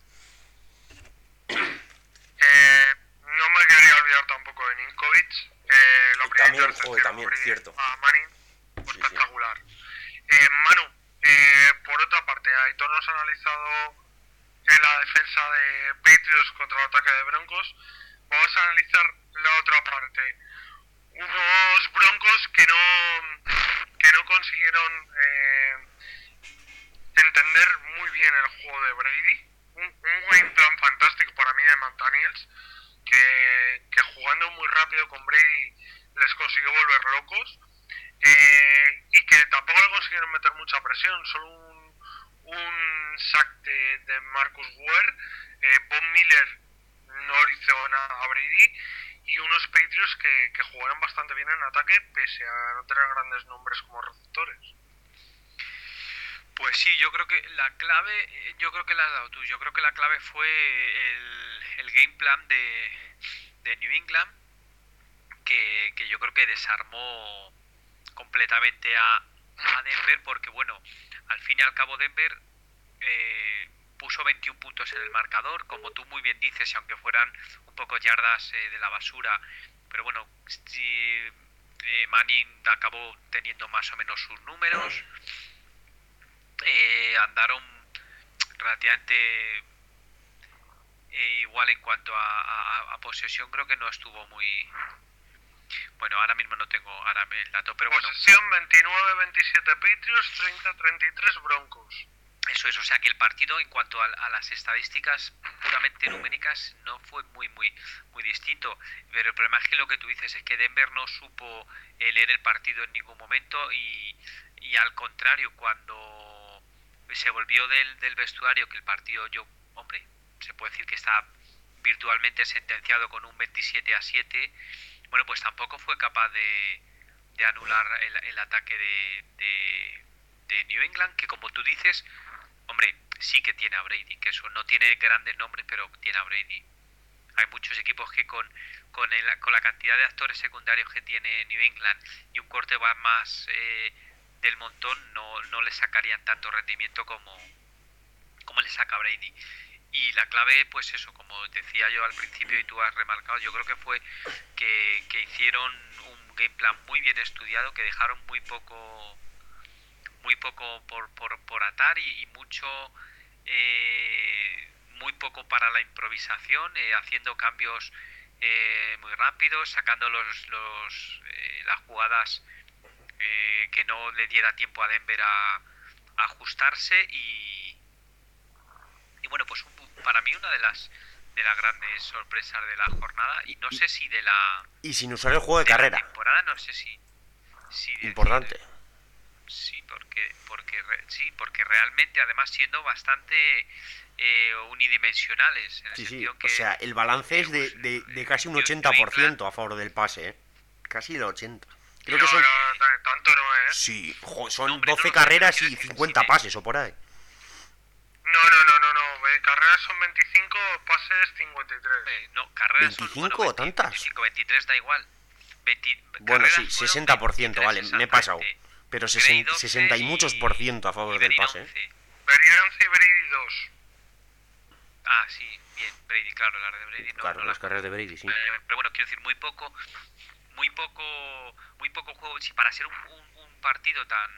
Eh, no me quería olvidar tampoco de Ninkovic. Eh, la primera También, intercepción joder, también, Brady cierto. a Manning, fue Sí, espectacular. Eh, Manu, eh, por otra parte, Aitor nos ha analizado en la defensa de Patriots contra el ataque de Broncos. Vamos a analizar la otra parte. Unos Broncos que no que no consiguieron eh, entender muy bien el juego de Brady. Un, un game plan fantástico para mí de McDaniels, que, que jugando muy rápido con Brady les consiguió volver locos, eh, y que tampoco le consiguieron meter mucha presión, solo un, un sack de, de Marcus Ware. eh, Von Miller no hizo nada a Brady, y unos Patriots que, que jugaron bastante bien en ataque pese a no tener grandes nombres como receptores. Pues sí, yo creo que la clave, yo creo que la has dado tú, yo creo que la clave fue el, el game plan de, de New England, que, que yo creo que desarmó completamente a, a Denver, porque bueno, al fin y al cabo Denver eh, puso veintiún puntos en el marcador, como tú muy bien dices, y aunque fueran un poco yardas eh, de la basura, pero bueno, si, eh, Manning acabó teniendo más o menos sus números. Eh, andaron relativamente eh, igual en cuanto a, a, a posesión. Creo que no estuvo muy bueno, ahora mismo no tengo ahora el dato, pero bueno, posesión veintinueve veintisiete Patriots, treinta treinta y tres Broncos. Eso es, o sea que el partido en cuanto a, a las estadísticas puramente numéricas no fue muy muy muy distinto, pero el problema es que lo que tú dices es que Denver no supo eh, leer el partido en ningún momento, y, y al contrario, cuando se volvió del, del vestuario, que el partido, yo, hombre, se puede decir que está virtualmente sentenciado con un veintisiete a siete, bueno, pues tampoco fue capaz de, de anular el, el ataque de, de, de New England, que como tú dices, hombre, sí que tiene a Brady, que eso no tiene grandes nombres, pero tiene a Brady. Hay muchos equipos que con, con, el, con la cantidad de actores secundarios que tiene New England y un quarterback más eh, del montón, no, no le sacarían tanto rendimiento como, como le saca Brady. Y la clave, pues eso, como decía yo al principio y tú has remarcado, yo creo que fue que, que hicieron un game plan muy bien estudiado, que dejaron muy poco muy poco por, por, por atar, y, y mucho eh, muy poco para la improvisación, eh, haciendo cambios eh, muy rápidos, sacando los, los eh, las jugadas eh, que no le diera tiempo a Denver a, a ajustarse, y, y bueno, pues un, para mí una de las de las grandes sorpresas de la jornada, y no sé si de la y sin usar el juego de, de carrera, la temporada, no sé si, si importante. Decir, sí, porque porque sí, porque realmente además siendo bastante eh, unidimensionales, en el Sí, sí, sentido que, o sea, el balance es de, de, de casi un ochenta por ciento a favor del pase, ¿eh? Casi el ochenta. Creo no, que son... no, tanto no es. Sí, jo, son No, hombre, doce no, carreras no, y no, cincuenta sí, pases o por ahí. No, no, no, no, no. Carreras son veinticinco, pases cincuenta y tres. Eh, no, carreras ¿veinticinco son, bueno, o tantas? veinticinco, veintitrés da igual. veinte, Bueno, sí, fueron sesenta por ciento, vale, veintitrés me he pasado. exactamente. Pero Brady doce sesenta y muchos por ciento a favor y del Brady pase, ¿eh? once. Brady once y Brady dos. Ah, sí, bien, Brady, claro, la de Brady no, Claro, no las la... carreras de Brady, sí. Eh, pero bueno, quiero decir, muy poco, muy poco, muy poco juego. Si para ser un, un, un partido tan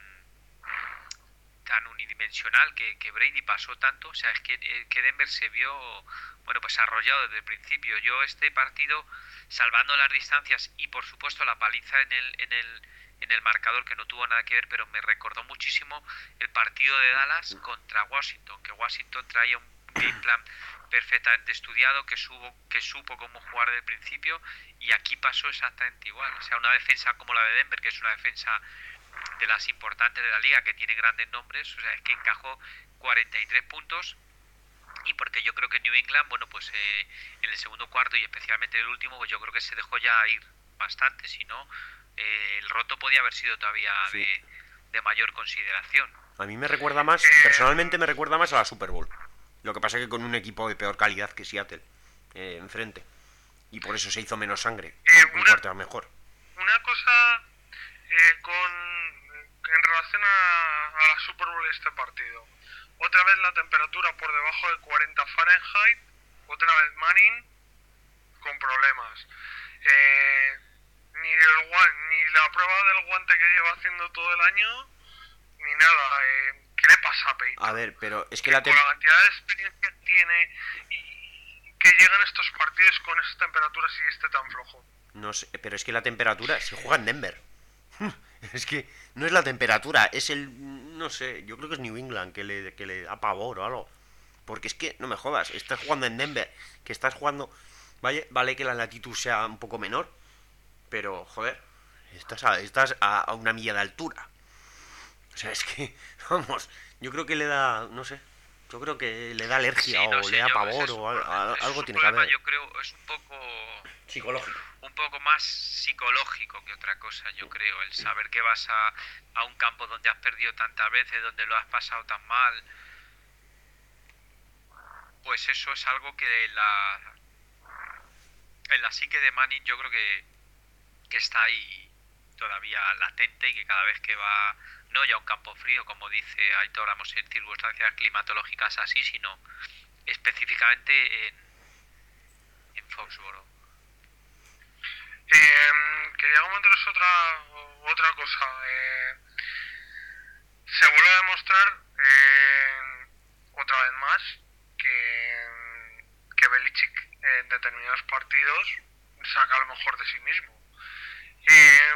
tan unidimensional que, que Brady pasó tanto, o sea, es que, eh, que Denver se vio, bueno, pues arrollado desde el principio. Yo este partido, salvando las distancias y por supuesto la paliza en el en el en el marcador, que no tuvo nada que ver, pero me recordó muchísimo el partido de Dallas contra Washington, que Washington traía un game plan perfectamente estudiado, que supo, que supo cómo jugar desde el principio, y aquí pasó exactamente igual. O sea, una defensa como la de Denver, que es una defensa de las importantes de la liga, que tiene grandes nombres, o sea, es que encajó cuarenta y tres puntos, y porque yo creo que New England, bueno, pues eh, en el segundo cuarto y especialmente en el último, pues yo creo que se dejó ya ir bastante, si no, eh, el roto podía haber sido todavía Sí. de, de mayor consideración. A mí me recuerda más, personalmente me recuerda más a la Super Bowl. Lo que pasa es que con un equipo de peor calidad que Seattle eh, enfrente. Y por eso se hizo menos sangre, Eh, un una- cuarto mejor. Una cosa eh, con en relación a, a la Super Bowl y este partido. Otra vez la temperatura por debajo de cuarenta Fahrenheit. Otra vez Manning con problemas. Eh, ni, el, gua- ni la prueba del guante que lleva haciendo todo el año, ni nada. Eh, ¿Qué le pasa a Peyton? A ver, pero es que la Con tem- la cantidad de experiencia que tiene y que llegan estos partidos con esas temperaturas y esté tan flojo. no sé, pero es que la temperatura se juega en Denver. Es que no es la temperatura, es el, no sé, yo creo que es New England que le, que le da pavor o algo. Porque es que, no me jodas, estás jugando en Denver, que estás jugando Vale, vale que la latitud sea un poco menor, pero, joder, estás a, estás a, a una milla de altura. O sea, es que, vamos, yo creo que le da, no sé, yo creo que le da alergia Sí, no o sé, le da yo, ese pavor es un o al- problema, a- eso es algo un tiene que problema, haber. yo creo, es un poco, Psicológico. un poco más psicológico que otra cosa, yo creo, el saber que vas a, a un campo donde has perdido tantas veces, donde lo has pasado tan mal, pues eso es algo que en la, en la psique de Manning yo creo que, que está ahí todavía latente y que cada vez que va, no ya a un campo frío, como dice Aitor, vamos en circunstancias climatológicas así, sino específicamente en, en Foxborough. Eh, quería comentaros otra, otra cosa. Eh, se vuelve a demostrar eh, otra vez más que, que Belichick en determinados partidos saca lo mejor de sí mismo. Eh,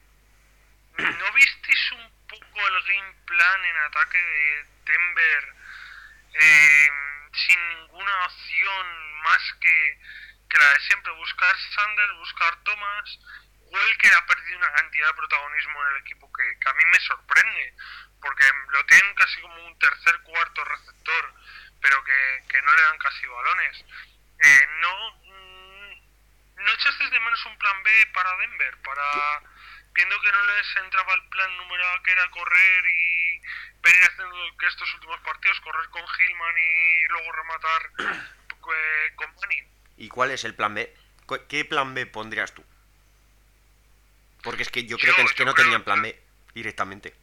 ¿No visteis un poco el game plan en ataque de Denver eh, sin ninguna opción más que, que la de siempre? Buscar Sanders, buscar Thomas. Welker ha perdido una cantidad de protagonismo en el equipo que, que a mí me sorprende, porque lo tienen casi como un tercer, cuarto receptor, pero que, que no le dan casi balones. Eh, no, ¿No echaste de menos un plan B para Denver? Para, viendo que no les entraba el plan número A, que era correr y venir haciendo que estos últimos partidos, correr con Hillman y luego rematar eh, con Manning. ¿Y cuál es el plan B? ¿Cu- ¿Qué plan B pondrías tú? Porque es que yo Yo- creo que es que yo no creo- tenían plan B directamente.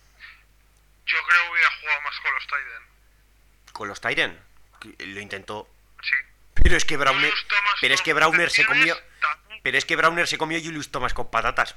Yo creo que hubiera jugado más con los Titans. Con los Tyren lo intentó. Sí. Pero es que Browner, Julius Thomas pero es con que Browner se comió, recepciones, también. pero es que Browner se comió Julius Thomas con patatas.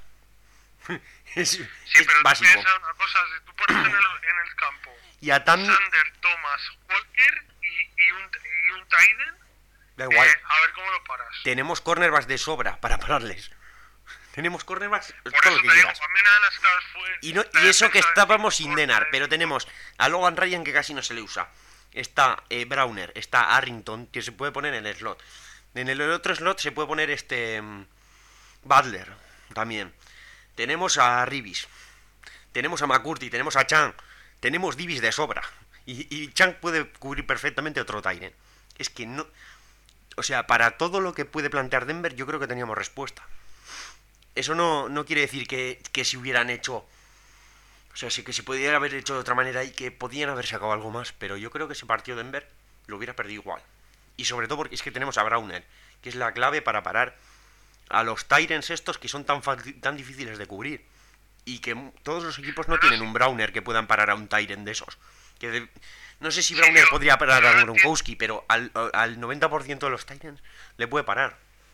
es Sí, es pero tú básico. piensas una cosa, si tú pones en el, en el campo Y a Tammy Sander, Thomas, Walker y, y un, y un Titan, da igual. eh, a ver cómo lo paras. Tenemos cornerbacks de sobra para pararles. Tenemos cornerbacks Por todo eso lo que te digo, quieras. a mí una de las claves fue... Y, no, la y eso que defensa del estábamos equipo sin corta Denar, de- pero tenemos a Logan Ryan que casi no se le usa. Está eh, Browner, está Arrington, que se puede poner en el slot. En el otro slot se puede poner este mm, Butler también. Tenemos a Ribis, tenemos a McCurdy, tenemos a Chan, tenemos Divis de sobra. Y, y Chan puede cubrir perfectamente otro Tyren. Es que no... O sea, para todo lo que puede plantear Denver, yo creo que teníamos respuesta. Eso no, no quiere decir que, que se hubieran hecho... O sea, sí que se pudiera haber hecho de otra manera y que podían haber sacado algo más, pero yo creo que ese partido de Denver lo hubiera perdido igual. Y sobre todo porque es que tenemos a Browner, que es la clave para parar a los Tyrants estos que son tan, tan difíciles de cubrir. Y que todos los equipos no tienen un Browner que puedan parar a un Tyrant de esos. Que de, no sé si Browner yo- podría parar yo a no Gronkowski, pero al, al noventa por ciento de los Tyrants le puede parar.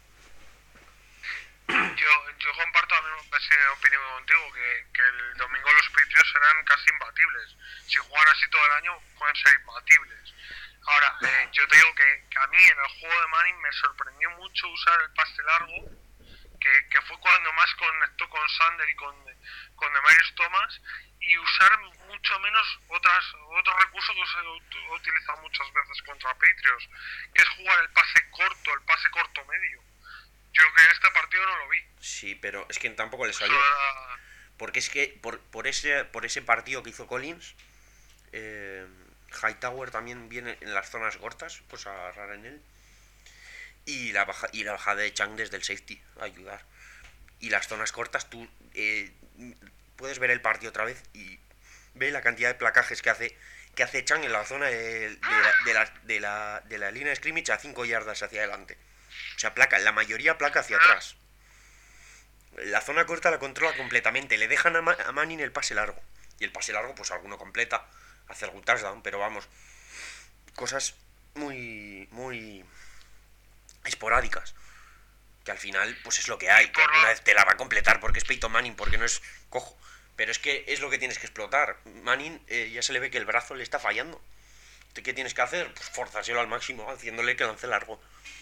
Yo, yo comparto la misma opinión contigo, que, que el domingo los Patriots serán casi imbatibles. Si juegan así todo el año, pueden ser imbatibles. Ahora, eh, yo te digo que, que a mí en el juego de Manning me sorprendió mucho usar el pase largo, que, que fue cuando más conectó con Sander y con, con Demarius Thomas, y usar mucho menos otras otro recurso que se ha utilizado muchas veces contra Patriots, que es jugar el pase corto, el pase corto medio. Yo que en este partido no lo vi. Sí, pero es que tampoco le Eso salió. era- Porque es que por, por ese por ese partido que hizo Collins, eh, Hightower también viene en las zonas cortas, pues a agarrar en él. Y la, baja, y la bajada de Chang desde el safety a ayudar. Y las zonas cortas, tú eh, puedes ver el partido otra vez y ve la cantidad de placajes que hace que hace Chang en la zona de, de, la, de, la, de, la, de la línea de scrimmage a cinco yardas hacia adelante. O sea, placa, la mayoría placa hacia atrás. La zona corta la controla completamente. Le dejan a, Ma a Manning el pase largo. Y el pase largo, pues alguno completa. Hace algún touchdown, pero vamos. Cosas muy, muy esporádicas. Que al final, pues es lo que hay. Que alguna vez te la va a completar porque es Peyton Manning, porque no es cojo. Pero es que es lo que tienes que explotar. Manning eh, ya se le ve que el brazo le está fallando. ¿Qué tienes que hacer? Pues forzárselo al máximo, haciéndole que lance largo.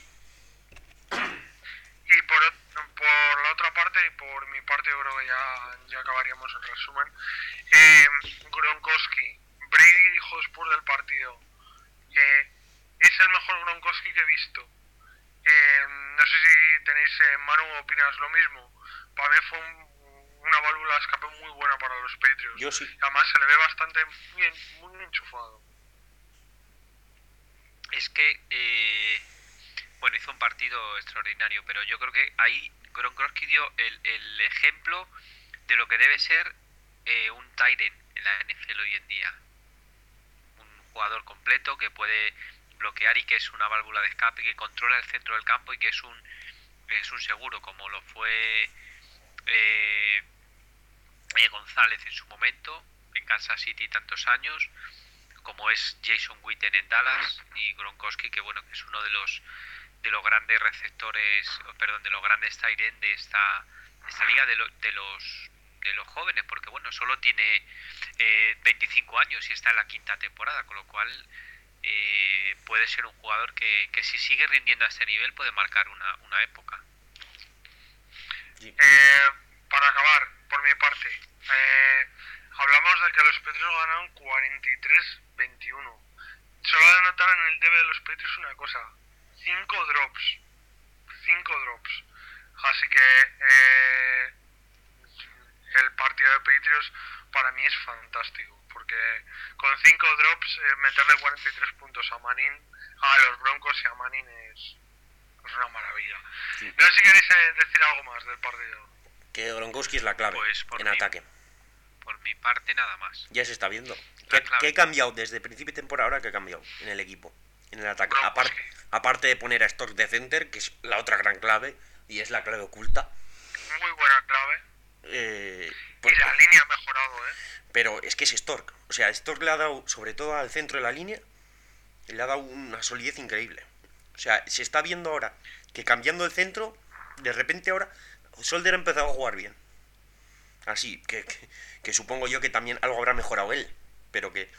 Y por, por la otra parte, y por mi parte, yo creo que ya, ya acabaríamos el resumen. Eh, Gronkowski, Brady dijo después del partido, eh, es el mejor Gronkowski que he visto. Eh, no sé si tenéis, eh, Manu, opinas lo mismo. Para mí fue un, una válvula de escape muy buena para los Patriots. Yo sí. Además se le ve bastante bien, muy enchufado. Es que, eh, bueno, hizo un partido extraordinario, pero yo creo que ahí Gronkowski dio el, el ejemplo de lo que debe ser eh, un tight end en la N F L hoy en día. Un jugador completo que puede bloquear y que es una válvula de escape, que controla el centro del campo y que es un, es un seguro, como lo fue eh, eh, González en su momento, en Kansas City tantos años, como es Jason Witten en Dallas, y Gronkowski, que bueno, que es uno de los de los grandes receptores, perdón, de los grandes tight end de esta, de esta liga, de, lo, de los de los jóvenes, porque bueno, solo tiene eh, veinticinco años y está en la quinta temporada, con lo cual eh, puede ser un jugador que, que si sigue rindiendo a este nivel puede marcar una, una época. Sí. Eh, para acabar, por mi parte, eh, hablamos de que los Patriots ganaron cuarenta y tres veintiuno. Solo de notar en el debe de los Patriots una cosa: cinco drops. cinco drops. Así que eh, el partido de Patriots para mí es fantástico, porque con cinco drops, eh, meterle cuarenta y tres puntos a Manning, a los Broncos y a Manning es, es una maravilla. Sí. No sé si queréis eh, decir algo más del partido. Que Gronkowski es la clave pues en mi, ataque. Por mi parte nada más. Ya se está viendo. ¿Qué, ¿Qué he cambiado desde el principio de temporada ahora? ¿Qué he cambiado en el equipo? En el ataque. Apar, aparte de poner a Stock de center, que es la otra gran clave, y es la clave oculta. Muy buena clave. Eh, pues, y la línea ha mejorado, ¿eh? Pero es que es Stork. O sea, Stork le ha dado, sobre todo al centro de la línea, le ha dado una solidez increíble. O sea, se está viendo ahora que cambiando el centro, de repente ahora Solder ha empezado a jugar bien. Así, que, que, que supongo yo que también algo habrá mejorado él. Pero que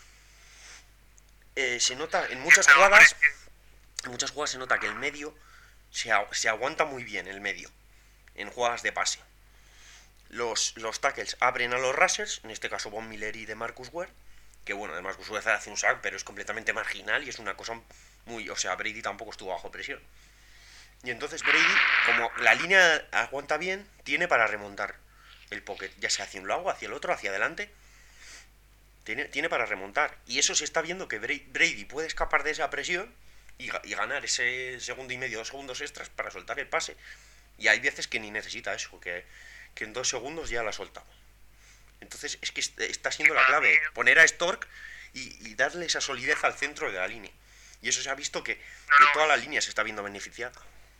eh, se nota en muchas jugadas, en muchas jugadas se nota que el medio se, se aguanta muy bien, el medio, en jugadas de pase. Los, los tackles abren a los rushers, en este caso Von Miller y de Marcus Ware, que bueno, de Marcus Ware hace un sack, pero es completamente marginal y es una cosa muy... O sea, Brady tampoco estuvo bajo presión. Y entonces Brady, como la línea aguanta bien, tiene para remontar el pocket, ya sea hacia un lado, hacia el otro, hacia adelante, tiene, tiene para remontar. Y eso se está viendo que Brady puede escapar de esa presión y, y ganar ese segundo y medio, dos segundos extras para soltar el pase. Y hay veces que ni necesita eso, que... que en dos segundos ya la ha soltado. Entonces es que está siendo la clave, poner a Stork y, y darle esa solidez al centro de la línea. Y eso se ha visto que, no, que no. toda la línea se está viendo beneficiada.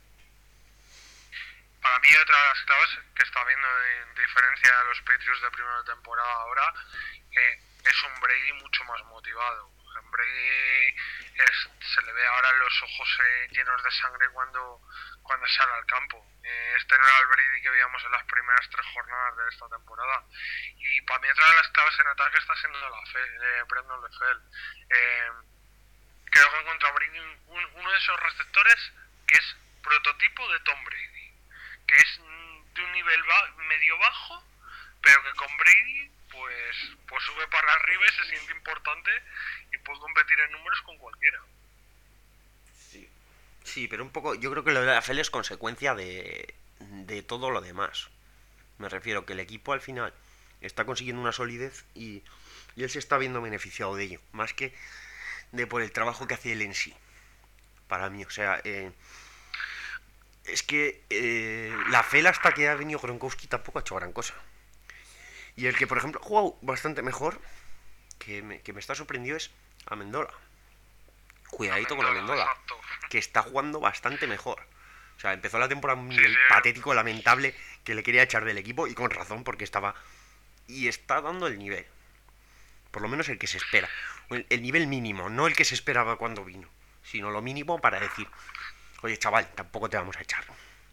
Para mí otra de las claves que está viendo en diferencia a los Patriots de primera temporada ahora, eh, es un Brady mucho más motivado. En Brady es, se le ve ahora los ojos eh, llenos de sangre cuando, cuando sale al campo. Eh, este no era el Brady que veíamos en las primeras tres jornadas de esta temporada. Y para mí otra de las claves en ataque está siendo la fe, eh, Brandon LaFell. Eh, creo que encontró a Brady un, uno de esos receptores que es prototipo de Tom Brady, que es de un nivel ba- medio bajo, pero que con Brady pues, pues sube para arriba y se siente importante y puede competir en números con cualquiera. Sí. Sí, pero un poco, yo creo que lo de la F L es consecuencia de, de todo lo demás. Me refiero que el equipo al final está consiguiendo una solidez y, y él se está viendo beneficiado de ello, más que de por el trabajo que hace él en sí. Para mí, o sea, eh, es que eh, la F L hasta que ha venido Gronkowski tampoco ha hecho gran cosa. Y el que, por ejemplo, ha jugado bastante mejor, que me, que me está sorprendido, es Amendola. Cuidadito con Amendola, que está jugando bastante mejor. O sea, empezó la temporada a un nivel sí, sí. patético, lamentable, que le quería echar del equipo, y con razón, porque estaba... Y está dando el nivel. Por lo menos el que se espera. El, el nivel mínimo, no el que se esperaba cuando vino, sino lo mínimo para decir, oye, chaval, tampoco te vamos a echar.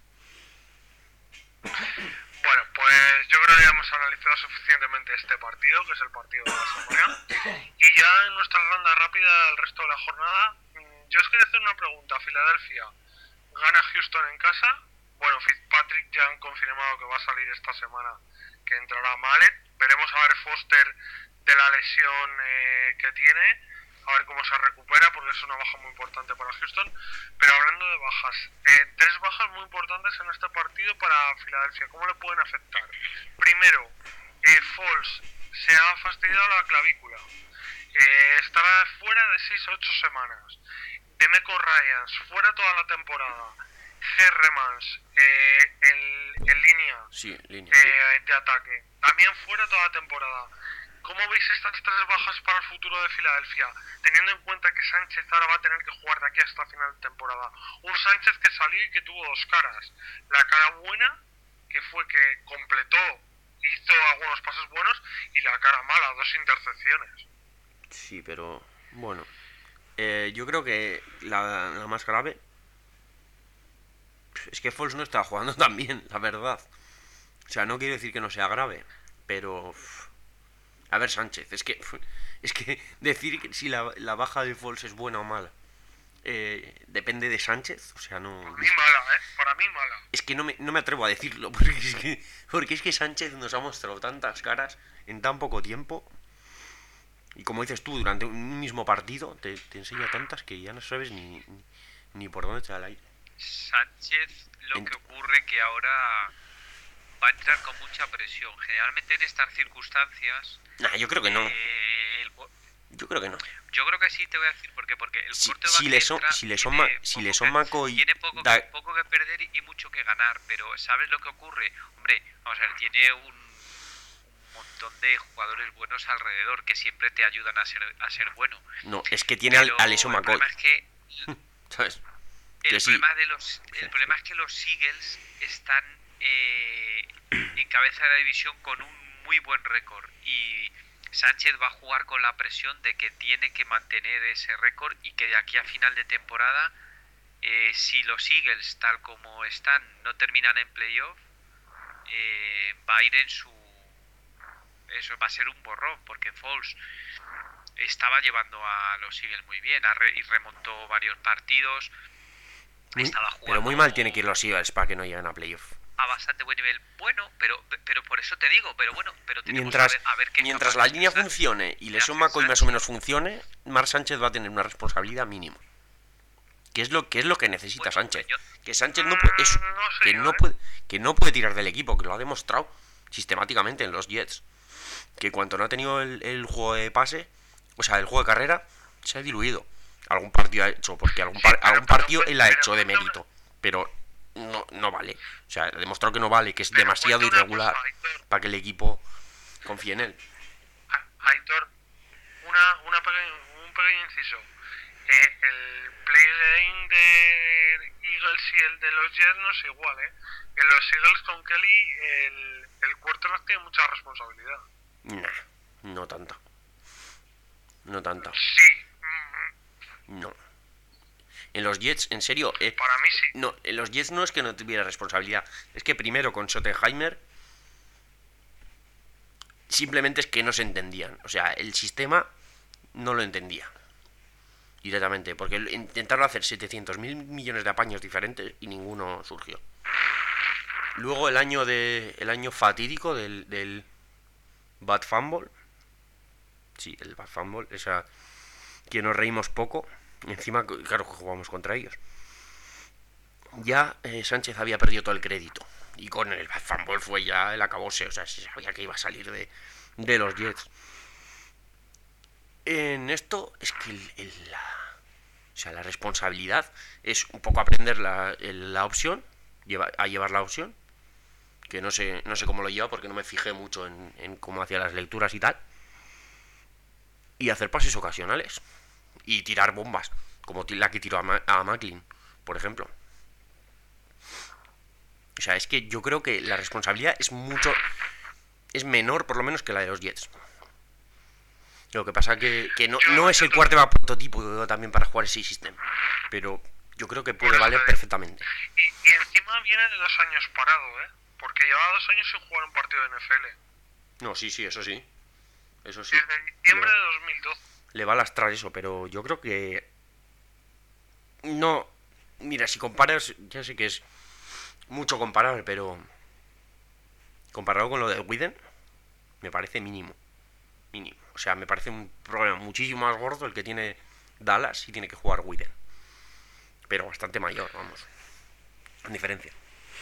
Bueno, pues yo creo que ya hemos analizado suficientemente este partido, que es el partido de la semana. Y ya en nuestra ronda rápida, el resto de la jornada, yo os quería hacer una pregunta. Filadelfia gana Houston en casa. Bueno, Fitzpatrick ya han confirmado que va a salir esta semana, que entrará Mallet. Veremos a ver Foster de la lesión eh, que tiene. a ver cómo se recupera, porque es una baja muy importante para Houston. Pero hablando de bajas, eh, tres bajas muy importantes en este partido para Filadelfia. ¿Cómo le pueden afectar? Primero, eh, Foles se ha fastidiado la clavícula. Eh, estará fuera de seis a ocho semanas. Demeco Ryans fuera toda la temporada. Herremans eh, en, en línea, Sí, línea. eh, de ataque, también fuera toda la temporada. ¿Cómo veis estas tres bajas para el futuro de Filadelfia? Teniendo en cuenta que Sánchez ahora va a tener que jugar de aquí hasta final de temporada. Un Sánchez que salió y que tuvo dos caras. La cara buena, que fue que completó, hizo algunos pases buenos, y la cara mala, dos intercepciones. Sí, pero bueno. Eh, yo creo que la, la más grave es que Foles no está jugando tan bien, la verdad. O sea, no quiero decir que no sea grave, pero... A ver, Sánchez, es que es que decir que si la, la baja de Foles es buena o mala eh, depende de Sánchez, o sea, no... Para mí mala, ¿eh? Para mí mala. Es que no me, no me atrevo a decirlo, porque es que, porque es que Sánchez nos ha mostrado tantas caras en tan poco tiempo. Y como dices tú, durante un mismo partido te, te enseña tantas que ya no sabes ni, ni por dónde te da el aire. Sánchez, lo Ent- que ocurre que ahora va a entrar con mucha presión. Generalmente en estas circunstancias... Nah, yo creo que no. eh, el bo- Yo creo que no. yo creo que sí, te voy a decir por qué. Porque el Si, quarterback si que le son, entra si le son, tiene ma- si poco le son que- McCoy, tiene poco, da- que, poco que perder y mucho que ganar. Pero ¿sabes lo que ocurre? Hombre, vamos a ver, tiene un, un montón de jugadores buenos alrededor que siempre te ayudan a ser, a ser bueno. no, es que tiene al, Pero a Leson el McCoy, problema es que ¿sabes? El Que sí. problema de los el problema es que los Eagles están eh, en cabeza de la división con un muy buen récord y Sánchez va a jugar con la presión de que tiene que mantener ese récord y que de aquí a final de temporada eh, si los Eagles tal como están no terminan en playoff eh, va a ir en su eso va a ser un borrón porque Foles estaba llevando a los Eagles muy bien ha re- y remontó varios partidos. Muy- Estaba jugando pero muy mal tiene que ir los Eagles para que no lleguen a playoff. a bastante buen nivel. Bueno, pero pero por eso te digo, pero bueno, pero tenemos Mientras, a ver, a ver qué mientras capaz la es línea Sánchez. funcione y ¿Qué Leson hace McCoy más o Sánchez? menos funcione, Mark Sánchez va a tener una responsabilidad mínima. Que es lo que es lo que necesita Bueno, Sánchez. yo- Que Sánchez no puede, es- Mm, no sé que yo, no ¿eh? puede, que no puede tirar del equipo, que lo ha demostrado sistemáticamente en los Jets. Que cuando no ha tenido el, el juego de pase, o sea, el juego de carrera, se ha diluido. Algún partido ha hecho, porque algún, par- Sí, pero- algún pero- partido él ha pero hecho de cuéntame- mérito. Pero no, no vale. O sea, ha demostrado que no vale, que es Pero demasiado cuenta una irregular cosa, Aitor. para que el equipo confíe en él. A- Aitor, una, una peque- un pequeño inciso. Eh, el play lane de Eagles y el de los Jets no es igual, ¿eh? En los Eagles con Kelly el, el quarterback tiene mucha responsabilidad. Nah, no tanta. No tanta. Sí, mm, No. En los Jets, en serio, eh, para mí sí. no, en los Jets no es que no tuviera responsabilidad. Es que primero con Schottenheimer simplemente es que no se entendían. O sea, el sistema no lo entendía directamente. Porque el- intentaron hacer setecientos mil millones de apaños diferentes y ninguno surgió. Luego el año de el año fatídico del, del Bad Fumble. Sí, el Bad Fumble, esa que nos reímos poco. Encima, claro, que jugamos contra ellos. Ya eh, Sánchez había perdido todo el crédito. Y con el Bad Fumble fue ya el acabose. O sea, se sabía que iba a salir de, de los Jets. En esto es que el, el- la, o sea, la responsabilidad es un poco aprender la, el- la opción, lleva- a llevar la opción. Que no sé, no sé cómo lo lleva porque no me fijé mucho en, en cómo hacía las lecturas y tal. Y hacer pases ocasionales. Y tirar bombas, como ti- la que tiró a, Ma- a Macklin, por ejemplo. O sea, es que yo creo que la responsabilidad es mucho... Es menor, por lo menos, que la de los Jets. Lo que pasa que, que no, Yo- no es yo el te- quarterback prototipo también para jugar ese sistema. Pero yo creo que puede Por eso valer te- perfectamente. Y, y encima viene de dos años parado, ¿eh? Porque llevaba dos años sin jugar un partido de N F L. No, sí, sí, eso sí. Eso sí. Desde diciembre Le- de dos mil doce. Le va a lastrar eso, pero yo creo que... No... Mira, si comparas... Ya sé que es mucho comparar, pero... Comparado con lo de Widen, me parece mínimo. Mínimo. O sea, me parece un problema muchísimo más gordo el que tiene Dallas y tiene que jugar Widen. Pero bastante mayor, vamos. En diferencia.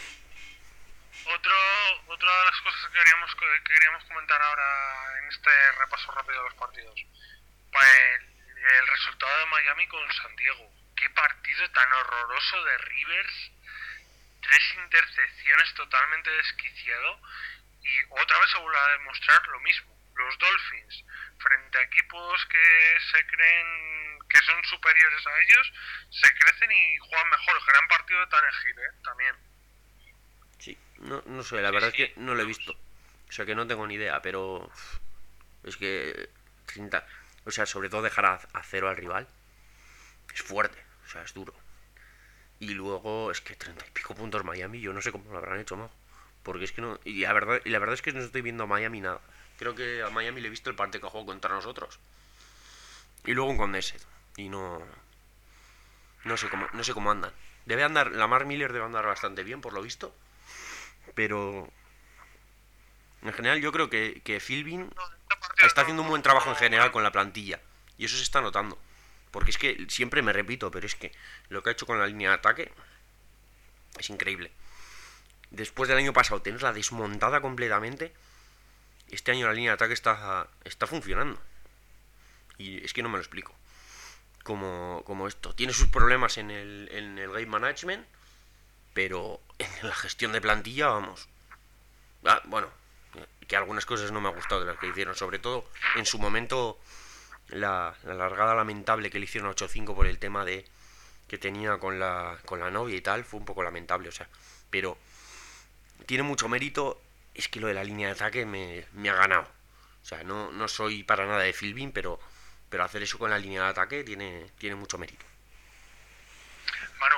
Otro, otra de las cosas que queríamos, que queríamos comentar ahora en este repaso rápido de los partidos. Pues el, el resultado de Miami con San Diego. Qué partido tan horroroso de Rivers. Tres intercepciones, totalmente desquiciado. Y otra vez se vuelve a demostrar lo mismo. Los Dolphins, frente a equipos que se creen que son superiores a ellos, se crecen y juegan mejor. Gran partido de Tannehill, ¿eh? También. Sí, no, no sé, la verdad es que no lo he visto. O sea que no tengo ni idea, pero es que treinta, o sea, sobre todo dejar a, a cero al rival es fuerte, o sea, es duro. Y luego es que treinta y pico puntos Miami, yo no sé cómo lo habrán hecho, majo. Porque es que no, y la verdad, y la verdad es que no estoy viendo a Miami nada. Creo que a Miami le he visto el partido que jugó contra nosotros. Y luego un Condensed. Y no no sé cómo, no sé cómo andan. Debe andar, Lamar Miller debe andar bastante bien, por lo visto. Pero en general yo creo que, que Philbin está haciendo un buen trabajo en general con la plantilla. Y eso se está notando. Porque es que siempre me repito, pero es que lo que ha hecho con la línea de ataque es increíble. Después del año pasado tenerla desmontada completamente, este año la línea de ataque está, está funcionando. Y es que no me lo explico. Como, como esto. Tiene sus problemas en el, en el game management, pero en la gestión de plantilla, vamos. Ah, bueno, que algunas cosas no me ha gustado de las que hicieron. Sobre todo, en su momento, la, la largada lamentable que le hicieron a ocho cinco por el tema de que tenía con la, con la novia y tal, fue un poco lamentable, o sea. Pero tiene mucho mérito. Es que lo de la línea de ataque me, me ha ganado. O sea, no, no soy para nada de Philbin, pero, pero hacer eso con la línea de ataque tiene, tiene mucho mérito. Manu.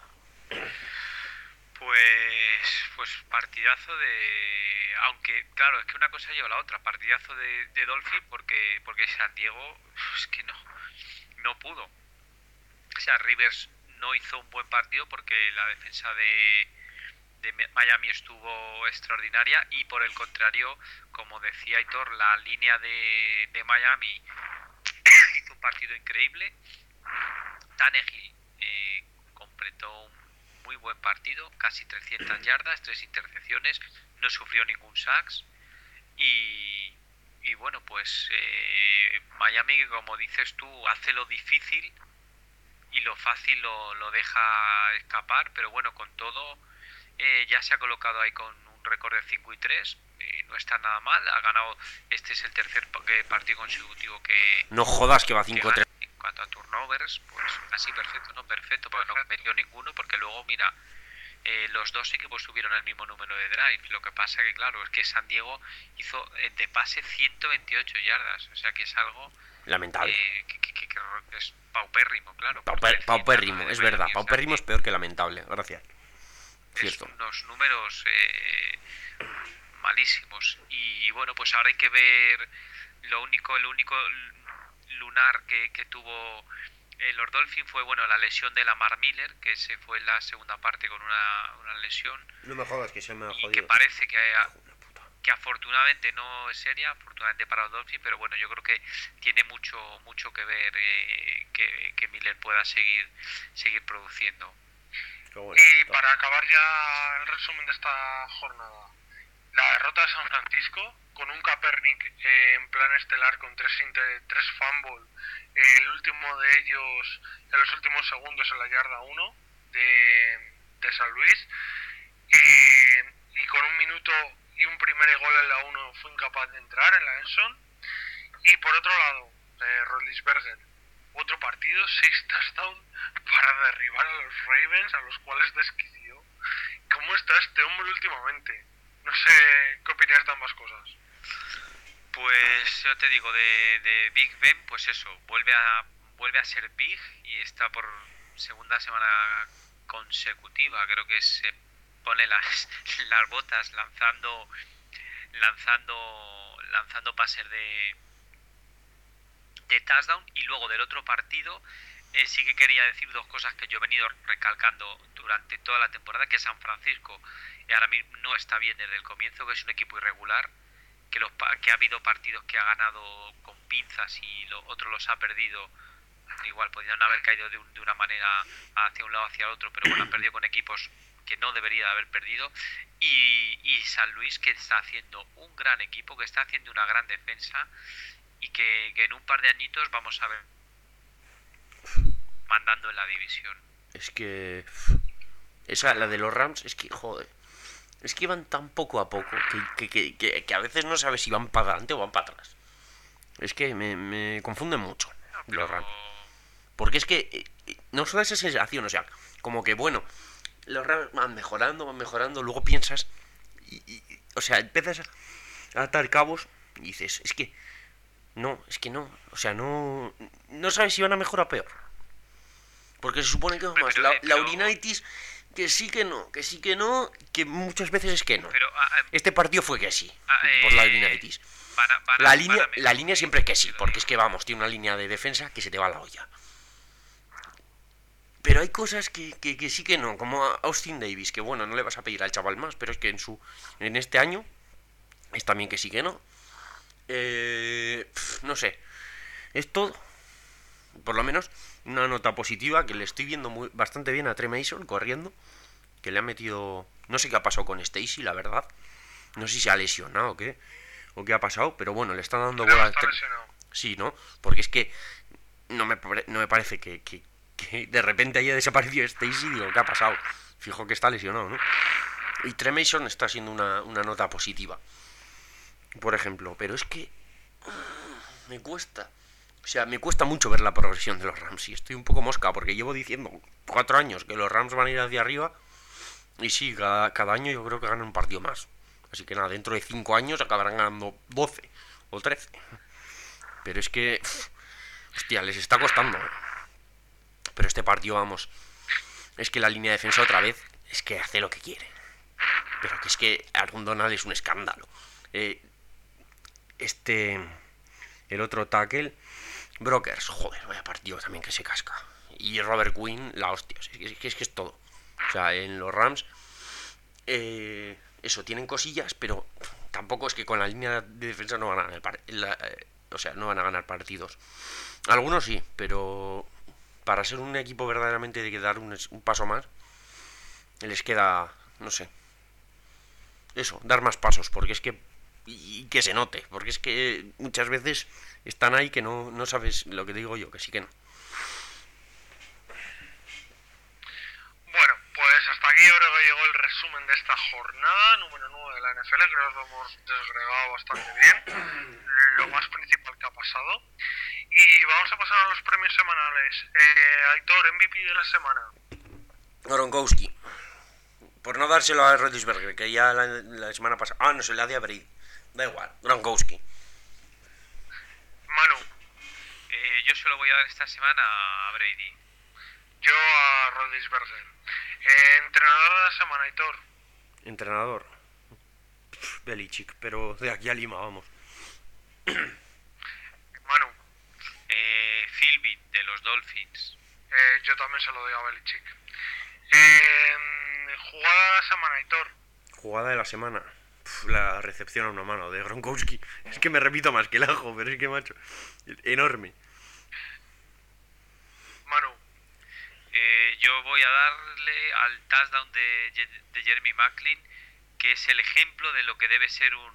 Pues, pues partidazo de... Aunque, claro, es que una cosa lleva a la otra. Partidazo de, de Dolphin porque, porque San Diego es que no, no pudo. O sea, Rivers no hizo un buen partido porque la defensa de, de Miami estuvo extraordinaria y por el contrario, como decía Aitor, la línea de, de Miami hizo un partido increíble. Tannehill eh, completó un muy buen partido, casi trescientas yardas, tres intercepciones, no sufrió ningún sacks y, y bueno, pues eh, Miami, como dices tú, hace lo difícil y lo fácil lo, lo deja escapar, pero bueno, con todo eh, ya se ha colocado ahí con un récord de cinco y tres, eh, no está nada mal, ha ganado, este es el tercer partido consecutivo que... No jodas que va cinco tres. En cuanto a turnovers, pues así perfecto, no perfecto, porque no metió ninguno, porque luego, mira, eh, los dos equipos tuvieron el mismo número de drive. Lo que pasa que, claro, es que San Diego hizo eh, de pase ciento veintiocho yardas, o sea que es algo lamentable. Eh, que, que, que, que es paupérrimo, claro. Pauper, paupérrimo, es verdad, paupérrimo es peor que lamentable, gracias. Cierto. Es unos números eh, malísimos. Y bueno, pues ahora hay que ver lo único, el único lunar que, que tuvo eh, los Dolphins fue bueno la lesión de Lamar Miller, que se fue en la segunda parte con una, una lesión. No me jodas que se me ha jodido. Y que parece que, haya, que afortunadamente no es seria, afortunadamente para los Dolphins, pero bueno, yo creo que tiene mucho mucho que ver eh, que, que Miller pueda seguir seguir produciendo. Bueno, y puta. Para acabar ya el resumen de esta jornada, la derrota de San Francisco con un Kaepernick eh, en plan estelar con tres, inter, tres fumbles, eh, el último de ellos en los últimos segundos en la yarda uno de, de San Luis, eh, y con un minuto y un primer gol en la uno fue incapaz de entrar en la Enson. Y por otro lado, eh, Roethlisberger, otro partido, seis touchdowns para derribar a los Ravens, a los cuales desquició. ¿Cómo está este hombre últimamente? No sé qué opinas de ambas cosas. Pues yo te digo, de, de Big Ben, pues eso, vuelve a vuelve a ser Big y está por segunda semana consecutiva, creo que se pone las, las botas lanzando lanzando lanzando pases de de touchdown. Y luego del otro partido eh, sí que quería decir dos cosas que yo he venido recalcando durante toda la temporada, que San Francisco eh, ahora mismo no está bien desde el comienzo, que es un equipo irregular, que, los, que ha habido partidos que ha ganado con pinzas y lo, otros los ha perdido. Igual podrían haber caído de, un, de una manera hacia un lado hacia el otro, pero bueno, han perdido con equipos que no debería haber perdido. Y, y San Luis, que está haciendo un gran equipo, que está haciendo una gran defensa y que, que en un par de añitos vamos a ver mandando en la división. Es que esa, la de los Rams, es que joder, es que van tan poco a poco que, que, que, que a veces no sabes si van para adelante o van para atrás. Es que me, me confunden mucho No, pero... los Rams. Porque es que eh, no solo esa sensación, o sea, como que bueno, los Rams van mejorando, van mejorando, luego piensas, y, y, o sea, empiezas a atar cabos y dices, es que, no, es que no, o sea, no, no sabes si van a mejorar o peor. Porque se supone que más, la, Laurinaitis, que sí que no, que sí que no, que muchas veces es que no. Pero, ah, este partido fue que sí, ah, por eh, Laurinaitis. Van a, van a, la línea, van a la línea siempre es que sí, porque es que vamos, tiene una línea de defensa que se te va a la olla. Pero hay cosas que, que, que sí que no, como a Austin Davis, que bueno, no le vas a pedir al chaval más, pero es que en su en este año es también que sí que no. Eh, pf, no sé, es todo. Por lo menos una nota positiva, que le estoy viendo muy, bastante bien a Trey Mason corriendo, que le ha metido... No sé qué ha pasado con Stacy, la verdad. No sé si se ha lesionado o qué, o qué ha pasado, pero bueno, le están dando bola... Está lesionado. Sí, ¿no? Porque es que no me, no me parece que... que que de repente haya desaparecido Stacy, digo, ¿qué ha pasado? Fijo que está lesionado, ¿no? Y Trey Mason está siendo una, una nota positiva, por ejemplo, pero es que uh, me cuesta, o sea, me cuesta mucho ver la progresión de los Rams y estoy un poco mosca porque llevo diciendo cuatro años que los Rams van a ir hacia arriba y sí, cada, cada año yo creo que ganan un partido más, así que nada, dentro de cinco años acabarán ganando doce o trece, pero es que, uff, hostia, les está costando, ¿eh? Pero este partido, vamos, es que la línea de defensa otra vez es que hace lo que quiere. Pero que es que Aaron Donald es un escándalo. Eh, este, el otro tackle, Brokers, joder, vaya partido también que se casca. Y Robert Quinn, la hostia, es que es, que es, que es todo. O sea, en los Rams, eh, eso, tienen cosillas, pero tampoco es que con la línea de defensa no van a ganar, el par- la, eh, o sea, no van a ganar partidos. Algunos sí, pero... Para ser un equipo verdaderamente de que dar un, un paso más, les queda, no sé, eso, dar más pasos, porque es que, y que se note, porque es que muchas veces están ahí que no, no sabes lo que digo yo, que sí que no. Bueno, pues hasta aquí ahora que llegó el resumen de esta jornada número nueve de la N F L, creo que lo hemos desgregado bastante bien, lo más principal que ha pasado. Y vamos a pasar a los premios semanales. Eh, Aitor, M V P de la semana. Gronkowski. Por no dárselo a Rodgers, que ya la, la semana pasada... Ah, no, se la di a Brady. Da igual, Gronkowski. Manu. Eh, yo se lo voy a dar esta semana a Brady. Yo a Rodlisberger. Eh, entrenador de la semana, Aitor. Entrenador. Belichick, pero de aquí a Lima, vamos. Manu. Eh, Philbin, de los Dolphins. Eh, yo también se lo doy a Belichick. Eh, jugada de la semana, Aitor. Jugada de la semana. Uf, la recepción a una mano de Gronkowski. Es que me repito más que el ajo, pero es que, macho, enorme. Manu. Eh, yo voy a darle al touchdown de, de Jeremy Maclin, que es el ejemplo de lo que debe ser un,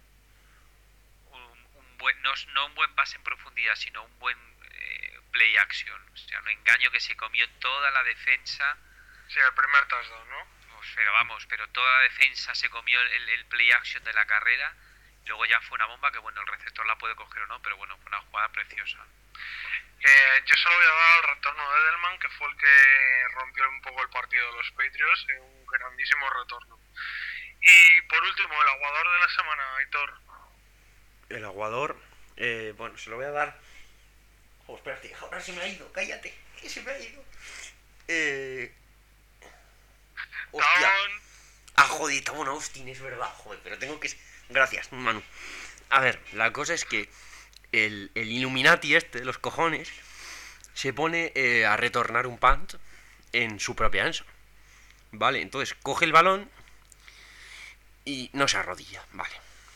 un, un buen, no, no un buen pase en profundidad, sino un buen eh, play action. O sea, un engaño que se comió toda la defensa. Sí, el primer touchdown, ¿no? Pues, pero vamos, pero toda la defensa se comió el, el play action de la carrera. Luego ya fue una bomba que, bueno, el receptor la puede coger o no, pero bueno, fue una jugada preciosa. Eh, yo solo voy a dar al retorno de Edelman, que fue el que rompió un poco el partido de los Patriots, en un grandísimo retorno. Y por último, el aguador de la semana, Aitor. El aguador, eh, bueno, se lo voy a dar... Oh, espérate, ahora se me ha ido, cállate, que se me ha ido. Eh... Hostia. Down. Ah, joder, Tavon Austin, es verdad, joder, pero tengo que... Gracias, Manu. A ver, la cosa es que el, el Illuminati este, de los cojones, se pone eh, a retornar un punt en su propia enso. Vale, entonces coge el balón y no se arrodilla, vale.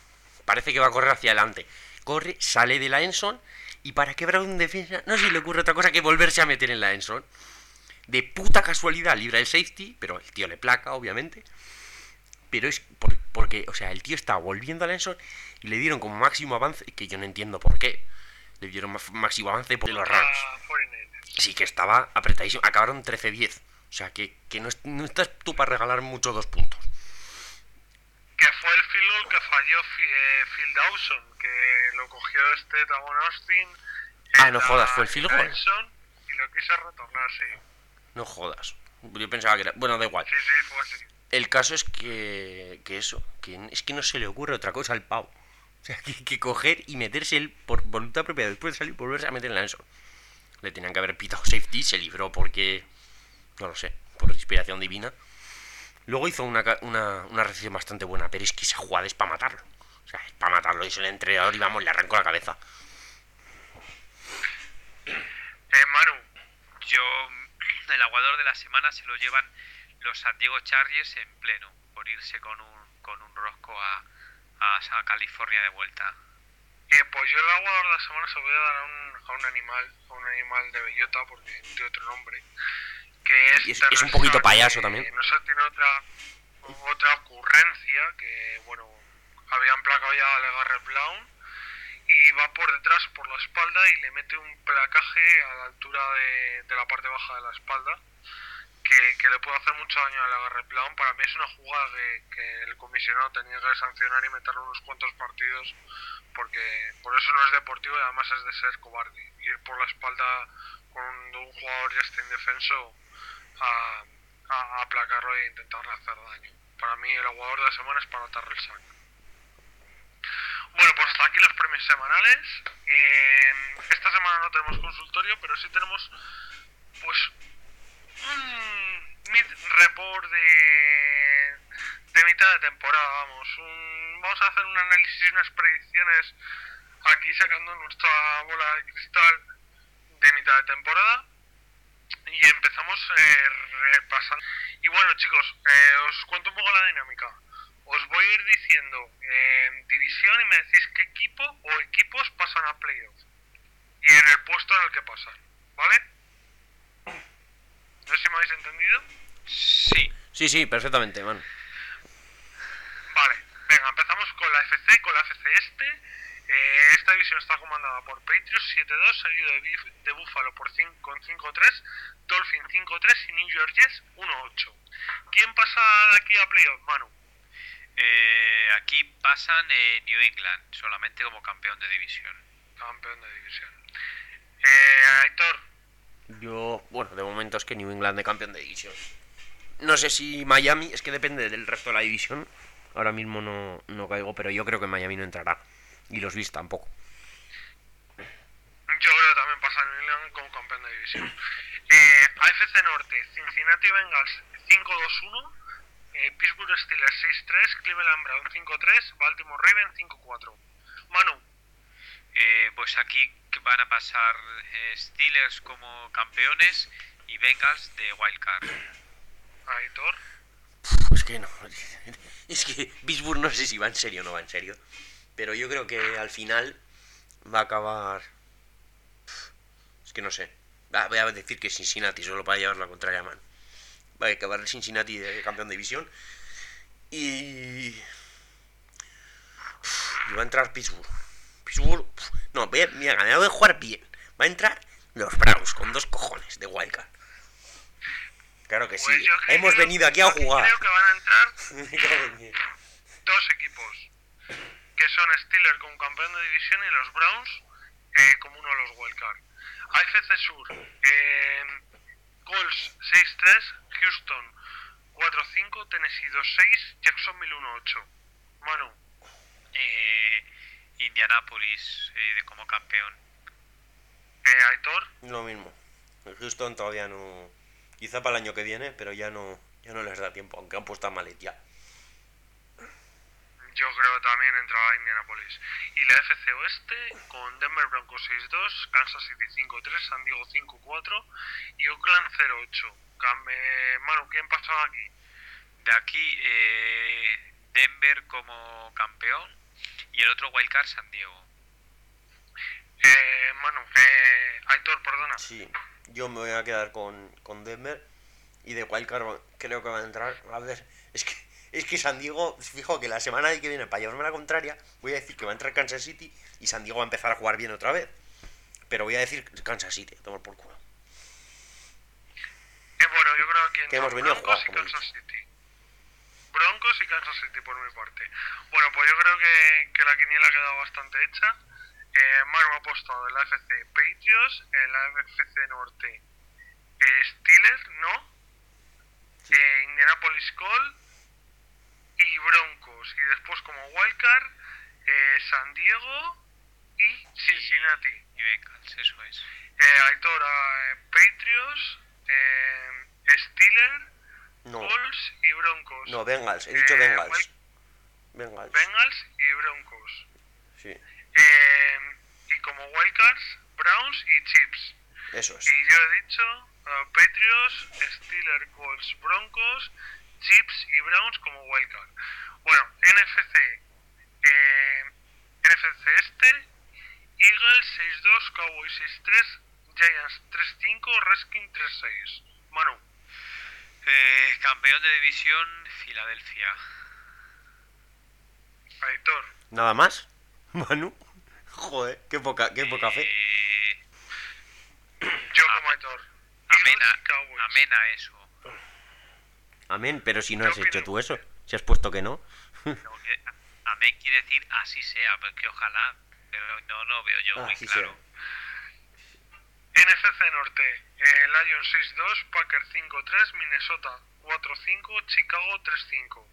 parece que va a correr hacia adelante. Corre, sale de la endzone y para que Brown en defensa no se le ocurre otra cosa que volverse a meter en la endzone. De puta casualidad libra el safety, pero el tío le placa, obviamente. Pero es por, porque, o sea, el tío estaba volviendo a la endzone y le dieron como máximo avance, que yo no entiendo por qué. Le dieron máximo avance por los Rams. Sí, que estaba apretadísimo. Acabaron trece diez. O sea, que, que no, es, no estás tú para regalar mucho dos puntos. Que fue el field goal que falló eh, Phil Dawson, que lo cogió este Tavon Austin. Ah, no jodas, fue el field goal. Y lo quiso retornar, sí. No jodas. Yo pensaba que era... Bueno, da igual. Sí, sí, fue así. El caso es que... Que eso. Que es que no se le ocurre otra cosa al pavo. O sea, que, que coger y meterse él por voluntad propia después de salir, volverse a meter en la endzone. Le tenían que haber pitado safety, se libró porque... No lo sé, por inspiración divina. Luego hizo una, una, una recepción bastante buena, pero es que esa jugada es para matarlo. O sea, es para matarlo. Es el entrenador y vamos, le arrancó la cabeza. Eh, Manu, yo... El aguador de la semana se lo llevan los San Diego Chargers en pleno, por irse con un, con un rosco a, a, a California de vuelta. Eh, pues yo el aguador de la semana se lo voy a dar a un, a un animal, a un animal de bellota, porque no tiene otro nombre, que es... Es, es un poquito payaso también. No sé, tiene otra, otra ocurrencia, que bueno, habían placado ya a Legarrette Blount, y va por detrás, por la espalda, y le mete un placaje a la altura de, de la parte baja de la espalda, que, que le puede hacer mucho daño a Legarrette Blount. Para mí es una jugada que, que el comisionado tenía que sancionar y meterle unos cuantos partidos, porque por eso no es deportivo y además es de ser cobarde. Ir por la espalda con un, un jugador ya está indefenso a, a, a aplacarlo e intentarle hacer daño. Para mí el aguador de la semana es para atarle el saco. Bueno, pues hasta aquí los premios semanales. Eh, esta semana no tenemos consultorio, pero sí tenemos pues un mid-report de, de mitad de temporada, vamos. Un, vamos a hacer un análisis y unas predicciones aquí sacando nuestra bola de cristal de mitad de temporada. Y empezamos eh, repasando. Y bueno, chicos, eh, os cuento un poco la dinámica. Os voy a ir diciendo eh, división y me decís qué equipo o equipos pasan a playoff. Y en el puesto en el que pasan, ¿vale? No sé si me habéis entendido. Sí. Sí, sí, perfectamente, man. Vale, venga, empezamos con la F C, con la F C Este. Eh, esta división está comandada por Patriots siete dos, seguido de, Bif, de Buffalo por cinco, con cinco tres, Dolphins cinco tres y New York Jets uno ocho. ¿Quién pasa de aquí a playoff, Manu? Eh, aquí pasan eh, New England, solamente como campeón de división. Campeón de división. Eh, Aitor. Yo, bueno, de momento es que New England de campeón de división. No sé si Miami, es que depende del resto de la división. Ahora mismo no, no caigo, pero yo creo que Miami no entrará. Y los Bills tampoco. Yo creo que también pasa New England como campeón de división. Eh, A F C Norte, Cincinnati Bengals cinco dos uno. Eh, Pittsburgh Steelers seis tres, Cleveland Brown cinco tres, Baltimore Ravens cinco cuatro. Manu. Eh, pues aquí van a pasar eh, Steelers como campeones y Bengals de wildcard. Aitor. Es que no. Es que Pittsburgh no sé si va en serio o no va en serio. Pero yo creo que al final va a acabar... Es que no sé. Ah, voy a decir que Cincinnati, solo para llevar la contraria, man. Va a acabar el Cincinnati de campeón de división. Y... y va a entrar Pittsburgh. Pittsburgh... No, voy a, mira, voy a jugar bien. Va a entrar los Browns con dos cojones de wildcard. Claro que sí. Pues Hemos creo, venido aquí a jugar. Creo que van a entrar dos equipos. Que son Steelers como campeón de división y los Browns eh, como uno de los wildcard. A F C Sur. Eh, Colts seis tres, Houston cuatro cinco, Tennessee dos seis, Jacksonville uno ocho. Manu. Eh, Indianapolis eh, de como campeón. Eh, Aitor. Lo mismo. El Houston todavía no... Quizá para el año que viene, pero ya no ya no les da tiempo, aunque han puesto a Mallet ya. Yo creo que también entraba Indianapolis. Y la F C Oeste con Denver Broncos seis dos, Kansas City cinco tres, San Diego cinco cuatro y Oakland cero ocho. Eh, Manu, ¿quién pasaba aquí? De aquí eh, Denver como campeón Y el otro wildcard, San Diego. Eh, Manu, eh, Aitor, perdona. Sí, yo me voy a quedar con, con Denver. Y de wildcard va- creo que va a entrar. A ver, es que, es que San Diego, fijo que la semana que viene, para llevarme la contraria, voy a decir que va a entrar Kansas City y San Diego va a empezar a jugar bien otra vez. Pero voy a decir Kansas City, a tomar por culo. Eh, bueno, yo creo que Que hemos venido a Broncos jugar, y como Kansas City. Broncos y Kansas City por mi parte. Bueno, pues yo creo que, que la quiniela ha quedado bastante hecha. Eh, Manu ha apostado en la A F C Patriots, en la A F C Norte eh, Steelers, ¿no? Sí. Eh, Indianapolis Colts y Broncos. Y después como wildcard, eh, San Diego y Cincinnati. Y Bengals, eso es. Eh, Aitor, eh, Patriots, eh, Steelers, No, Colts y Broncos. no, Bengals, he dicho Eh, Bengals. wild- Bengals, Bengals y Broncos. sí, Eh, y como wildcards, Browns y Chiefs. eso es. Y yo he dicho uh, Patriots, Steelers, Colts, Broncos, Chiefs y Browns como wildcard. Bueno, N F C. Eh, N F C este, Eagles seis dos, Cowboys seis tres, Giants tres cinco, Redskins tres seis. Manu. Eh, campeón de división, Filadelfia. Aitor. ¿Nada más? Manu. Joder, qué poca, qué poca fe. Eh, Yo Ah, como Aitor. amena, Eagles y Cowboys. amena eso. Amén, pero si no ¿Qué has hecho opinas? tú eso. Si has puesto que no. Lo que- amén quiere decir así sea, porque ojalá, pero no, no veo yo muy Así claro. N F C Norte. Eh, Lions seis dos, Packers cinco tres, Minnesota cuatro cinco, Chicago tres cinco.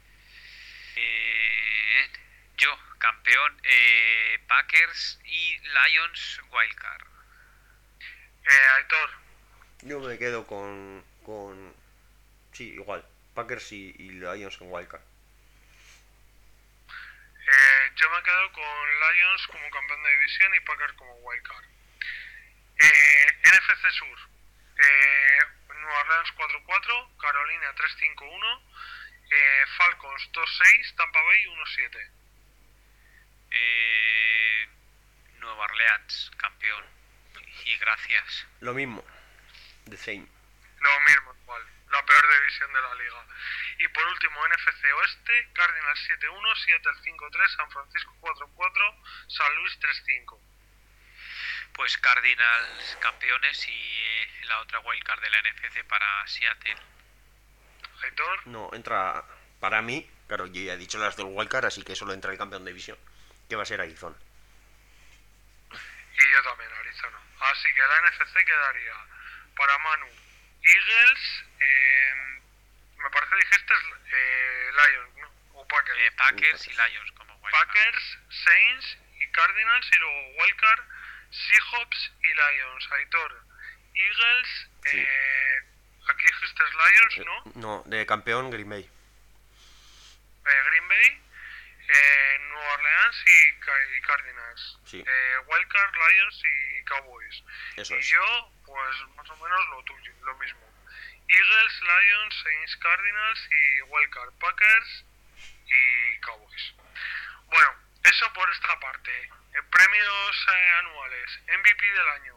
Eh, yo, campeón, eh, Packers y Lions wildcard. Eh, Aitor. Yo me quedo con. con. Sí, igual. Packers y, y Lions en wildcard. Eh, yo me quedo con Lions como campeón de división y Packers como wildcard. Eh, N F C Sur. Eh, Nueva Orleans cuatro cuatro, Carolina tres cinco uno, eh, Falcons dos seis, Tampa Bay uno siete. Eh, Nueva Orleans, campeón. Y gracias. Lo mismo. The same. Lo mismo igual, la peor división de la liga. Y por último, N F C Oeste, Cardinals siete uno, Seattle cinco tres, San Francisco cuatro cuatro, San Luis tres cinco. Pues Cardinals campeones y eh, la otra wildcard de la N F C para Seattle. Aitor. No, entra. Para mí, claro, yo ya he dicho las del wildcard, así que solo entra el campeón de división. Que va a ser Arizona. Y yo también, Arizona. Así que la N F C quedaría para Manu, Eagles, eh, me parece que dijiste eh, Lions, ¿no? O Packers. Eh, Packers y Lions como wildcard. Packers, Saints y Cardinals, y luego Wildcard, Seahawks y Lions. Aitor, Eagles, Sí. eh, aquí dijiste Lions, Eh, ¿no? No, de campeón Green Bay. Eh, Green Bay, eh, Nueva Orleans y, Ca- y Cardinals. Sí. Eh, Wildcard, Lions y Cowboys. Eso y es. yo, pues más o menos lo tuyo, lo mismo. Eagles, Lions, Saints, Cardinals y Wildcard, Packers y Cowboys. Bueno, eso por esta parte. Eh, premios eh, anuales. M V P del año.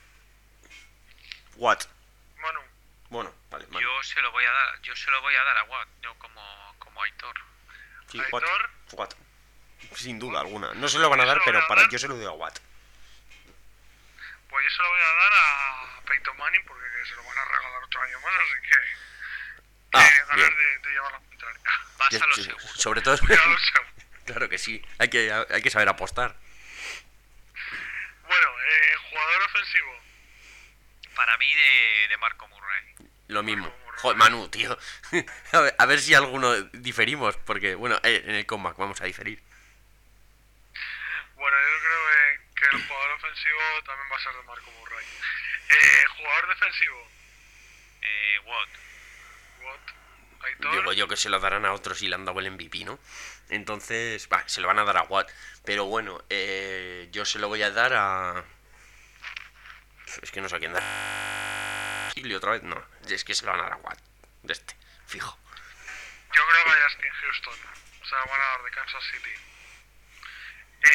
What? Manu. Bueno, vale, vale. Yo se lo voy a dar, yo se lo voy a dar a Watt, yo como, como Aitor. Sí, Aitor. Watt. Watt. Sin duda alguna. No se lo van a dar, Yo se lo voy pero a para dar. yo se lo doy a Watt. Pues yo se lo voy a dar a Peyton Manning porque se lo van a regalar otro año más, así que... Ah, que ganas bien. de, de llevar la contraria. Vas Ya- a lo sí, seguro. Sobre todo. Ya lo sé. Claro que sí. Hay que, hay que saber apostar. Bueno, eh, jugador ofensivo. Para mí de, de Marco Murray. Lo mismo. Bueno, Joder, Manu, tío. A ver, a ver si alguno diferimos. Porque, bueno, eh, en el comeback vamos a diferir. Bueno, yo creo eh, que el jugador ofensivo también va a ser de Marco Murray. Eh, jugador defensivo. Eh, Watt. What? Aitor. Digo yo que se lo darán a otros y le han dado el M V P, ¿no? Entonces, va, se lo van a dar a Watt. Pero bueno, eh, yo se lo voy a dar a... Es que no sé a quién dar. ¿Y otra vez? No, es que se lo van a dar a Watt. De este, fijo. Yo creo que a Justin Houston. Se la van a dar de Kansas City.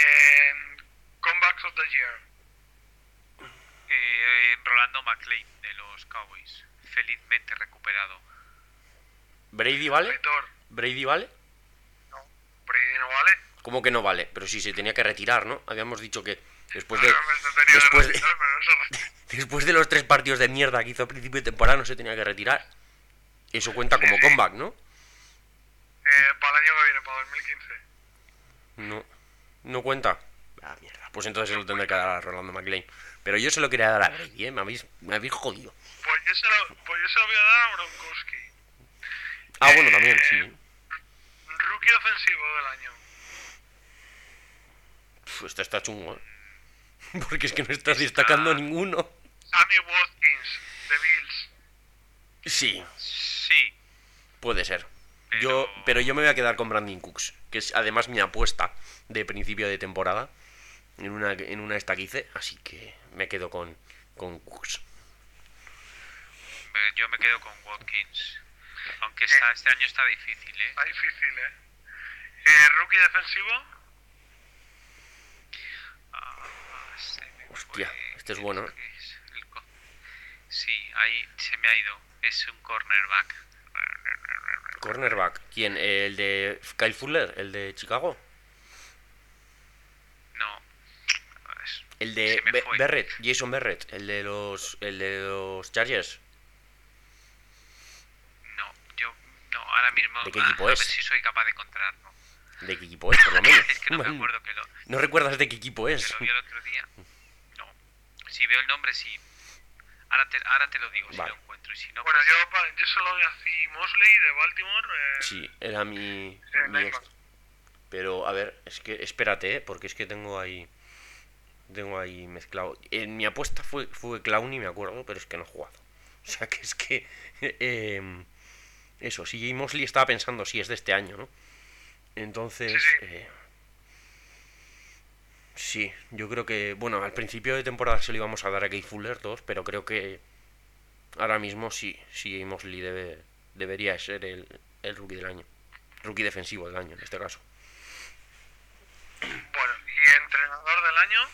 Eh, comebacks of the Year. Eh, Rolando McClain de los Cowboys, felizmente recuperado. ¿Brady vale? Aitor, ¿Brady vale? no. Brady no vale. ¿Cómo que no vale? Pero si se tenía que retirar, ¿no? Habíamos dicho que después de... Ahora me se tenía que después de- retirar, pero no se retira. Después de los tres partidos de mierda que hizo a principio de temporada no se tenía que retirar. Eso cuenta como Sí, sí. comeback, ¿no? Eh, para el año que viene, para dos mil quince. No. ¿No cuenta? Ah, mierda. Pues entonces se lo tendré que dar a Rolando McClain. Pero yo se lo quería dar a Brady, ¿eh? Me habéis, me habéis jodido. Pues yo, se lo, pues yo se lo voy a dar a Gronkowski. Ah, bueno, también, Eh, sí. Rookie ofensivo del año. Uf, esta está chungo, ¿eh? Porque es que no estás destacando ninguno. Sammy Watkins, de Bills. Sí, Sí, puede ser. Pero- Yo, pero yo me voy a quedar con Brandon Cooks, que es además mi apuesta de principio de temporada en una, en una esta que hice, así que me quedo con, con Cooks. eh, yo me quedo con Watkins. Aunque está, este año está difícil, ¿eh? Está difícil, ¿eh? eh Rookie defensivo. Ah, se me Hostia, fue. este es bueno, ¿eh? ¿Qué es? El co- Sí, ahí se me ha ido. Es un cornerback. Cornerback, ¿quién? ¿El de Kyle Fuller? ¿El de Chicago? No. Es- El de Se me Be- fue. Barrett, Jason Barrett, el de los el de los Chargers. No, yo no, ahora mismo. ¿De qué ah, equipo a es? ver si soy capaz de encontrarlo. ¿De qué equipo es, por lo menos? Es que no me Man, acuerdo que lo, ¿No recuerdas de qué equipo que es? lo vi el otro día. No. Si veo el nombre, sí. Ahora te, ahora te lo digo si Vale. lo encuentro. Y si no, Bueno, pues, yo, pa- yo se lo doy a C. Mosley de Baltimore. Eh, Sí, era mi, eh, mi linebacker. esto. Pero, a ver, es que espérate, ¿eh? Porque es que tengo ahí tengo ahí mezclado. En mi apuesta fue fue Clowney, me acuerdo, pero es que no he jugado. O sea, que es que eh, eso, sí, Mosley estaba pensando si es de este año, ¿no? Entonces, Sí, sí. eh, sí, yo creo que, bueno, al principio de temporada se lo íbamos a dar a Kate Fuller todos, pero creo que ahora mismo sí, sí, Mosley debe, debería ser el, el rookie del año. Rookie defensivo del año, en este caso. Bueno, y entrenador del año.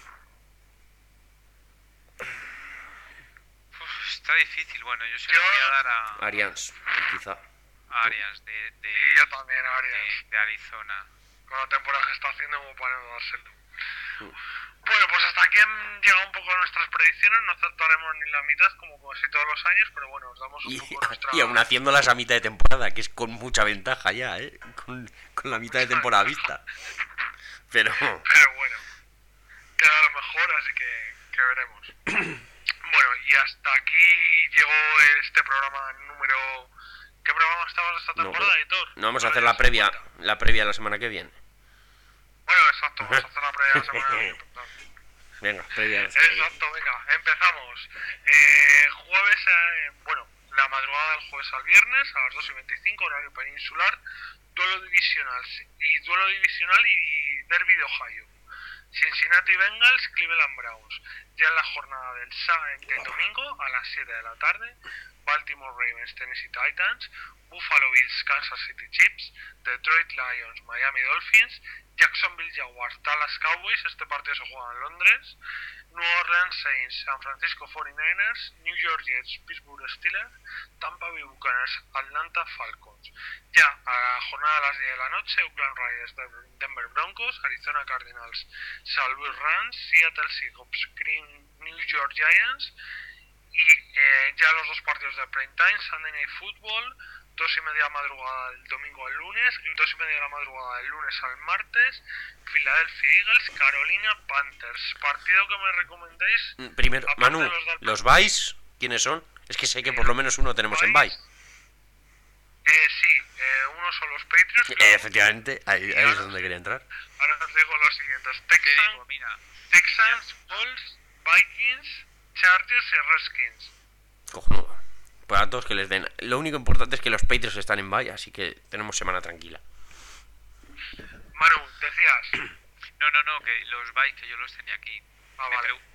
uf, está difícil. Bueno, yo se Yo- lo voy a dar a, Arians, quizá. a Arias de, de, Y yo también, Arias. de, de Arizona. Con la temporada que está haciendo como para no dárselo. Mm. Bueno, pues hasta aquí han llegado un poco nuestras predicciones. No acertaremos ni la mitad, como casi todos los años, pero bueno, os damos un Y, poco nuestra... y aún haciéndolas a mitad de temporada, que es con mucha ventaja ya, ¿eh? Con, con la mitad de temporada vista. Pero... Pero bueno, queda lo mejor, así que, que veremos. Bueno, y hasta aquí llegó este programa número... ¿Qué programa estamos esta No, temporada, pero- editor? No, vamos a Ahora hacer ya la se previa, cuenta. la previa la semana que viene. Bueno, exacto, vamos a hacer la previa la semana que viene. perdón. Venga, previa la semana que viene. Exacto, venga, empezamos. Eh, jueves, eh, bueno, la madrugada del jueves al viernes a las dos y veinticinco, horario peninsular, duelo divisional y duelo divisional y derby de Ohio. Cincinnati Bengals, Cleveland Browns. Ya en la jornada del, sa- del domingo a las siete de la tarde, Baltimore Ravens, Tennessee Titans, Buffalo Bills, Kansas City Chiefs, Detroit Lions, Miami Dolphins, Jacksonville Jaguars, Dallas Cowboys, este partido se juega en Londres, New Orleans Saints, San Francisco cuarenta y nueve ers, New York Jets, Pittsburgh Steelers, Tampa Bay Buccaneers, Atlanta Falcons. Ya a la jornada a las diez de la noche, Oakland Raiders, Denver Broncos, Arizona Cardinals, Saint Louis Rams, Seattle Seahawks, Green New York Giants. Y eh, ya los dos partidos de prime time, Sunday Night Football, dos y media de la madrugada del domingo al lunes y dos y media de la madrugada del lunes al martes, Philadelphia Eagles, Carolina Panthers. Partido que me recomendéis. Mm, Primero, Aparte Manu, de los del- ¿los Vice quiénes son? Es que sé que por lo menos uno tenemos en Vice. Eh, sí, eh, uno son los Patriots. Eh, pero efectivamente, ahí, ahí es donde quería entrar. ahora os digo los siguientes: Te Texans, digo, mira, Texans, Bulls, Vikings, Chargers y Redskins. Cojonudo. Para todos que les den. Lo único importante es que los Patriots están en bye, así que tenemos semana tranquila. Manu, decías. no, no, no, que los vais que yo los tenía aquí. Ah, Me vale. pregu-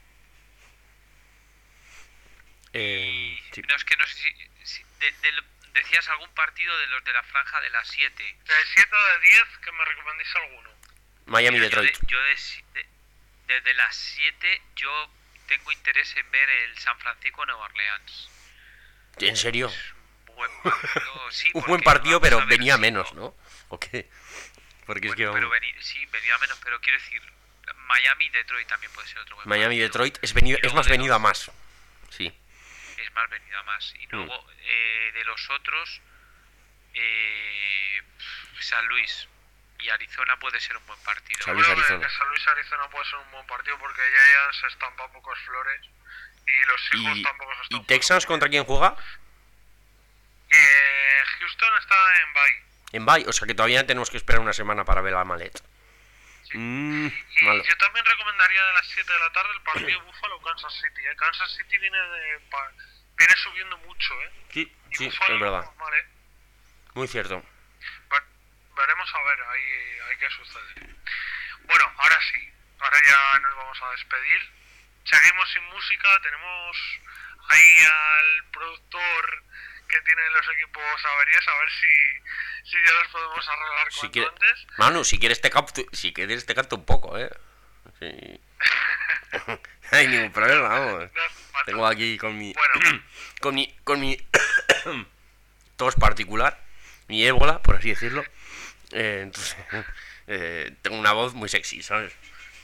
Eh, sí. No, es que no sé si, si- de- de lo- decías algún partido de los de la franja de las siete. De siete de diez, que me recomendéis alguno. Miami Mira, yo de- Detroit. Yo, de, si- de- desde las siete yo tengo interés en ver el San Francisco Nueva Orleans. ¿En serio? Un buen partido, sí, Un porque buen partido, vamos a pero ver venía si menos, no- ¿no? ¿O qué? Porque es Bueno, que pero vamos, veni- sí, venía menos, pero quiero decir, Miami Detroit también puede ser otro buen Miami partido. Detroit es, venido, Y es luego más de venido a los- más. Sí. Es más venido a más. Y Mm. luego eh, de los otros, eh, San Luis y Arizona puede ser un buen partido. San Luis, Yo creo que- Arizona. que San Luis Arizona puede ser un buen partido porque Giants se estampa pocos flores y los Seahawks ¿Y, tampoco se están ¿Y Texans jugando contra muy quién juega? bien. Eh, Houston está en bye. En bye, o sea que todavía tenemos que esperar una semana para ver la maleta. Sí. Mmm, Y malo. yo también recomendaría de las siete de la tarde el partido Buffalo-Kansas City. ¿eh? Kansas City viene de, pa- viene subiendo mucho, ¿eh? Sí, Y sí, Buffalo es no verdad. va mal, ¿eh? Muy cierto. Ver- veremos a ver ahí, ahí qué sucede. Bueno, ahora sí, ahora ya nos vamos a despedir. Seguimos sin música, tenemos ahí al productor que tiene los equipos averías, a ver si, si ya los podemos arreglar Si cuanto quiere- antes. Manu, si quieres te canto, si quieres te canto un poco, ¿eh? Sí. No hay ningún problema, vamos. No hace falta. Tengo aquí con mi... Bueno. con mi... con mi... tos particular, mi ébola, por así decirlo. Eh, entonces, eh, tengo una voz muy sexy, ¿sabes?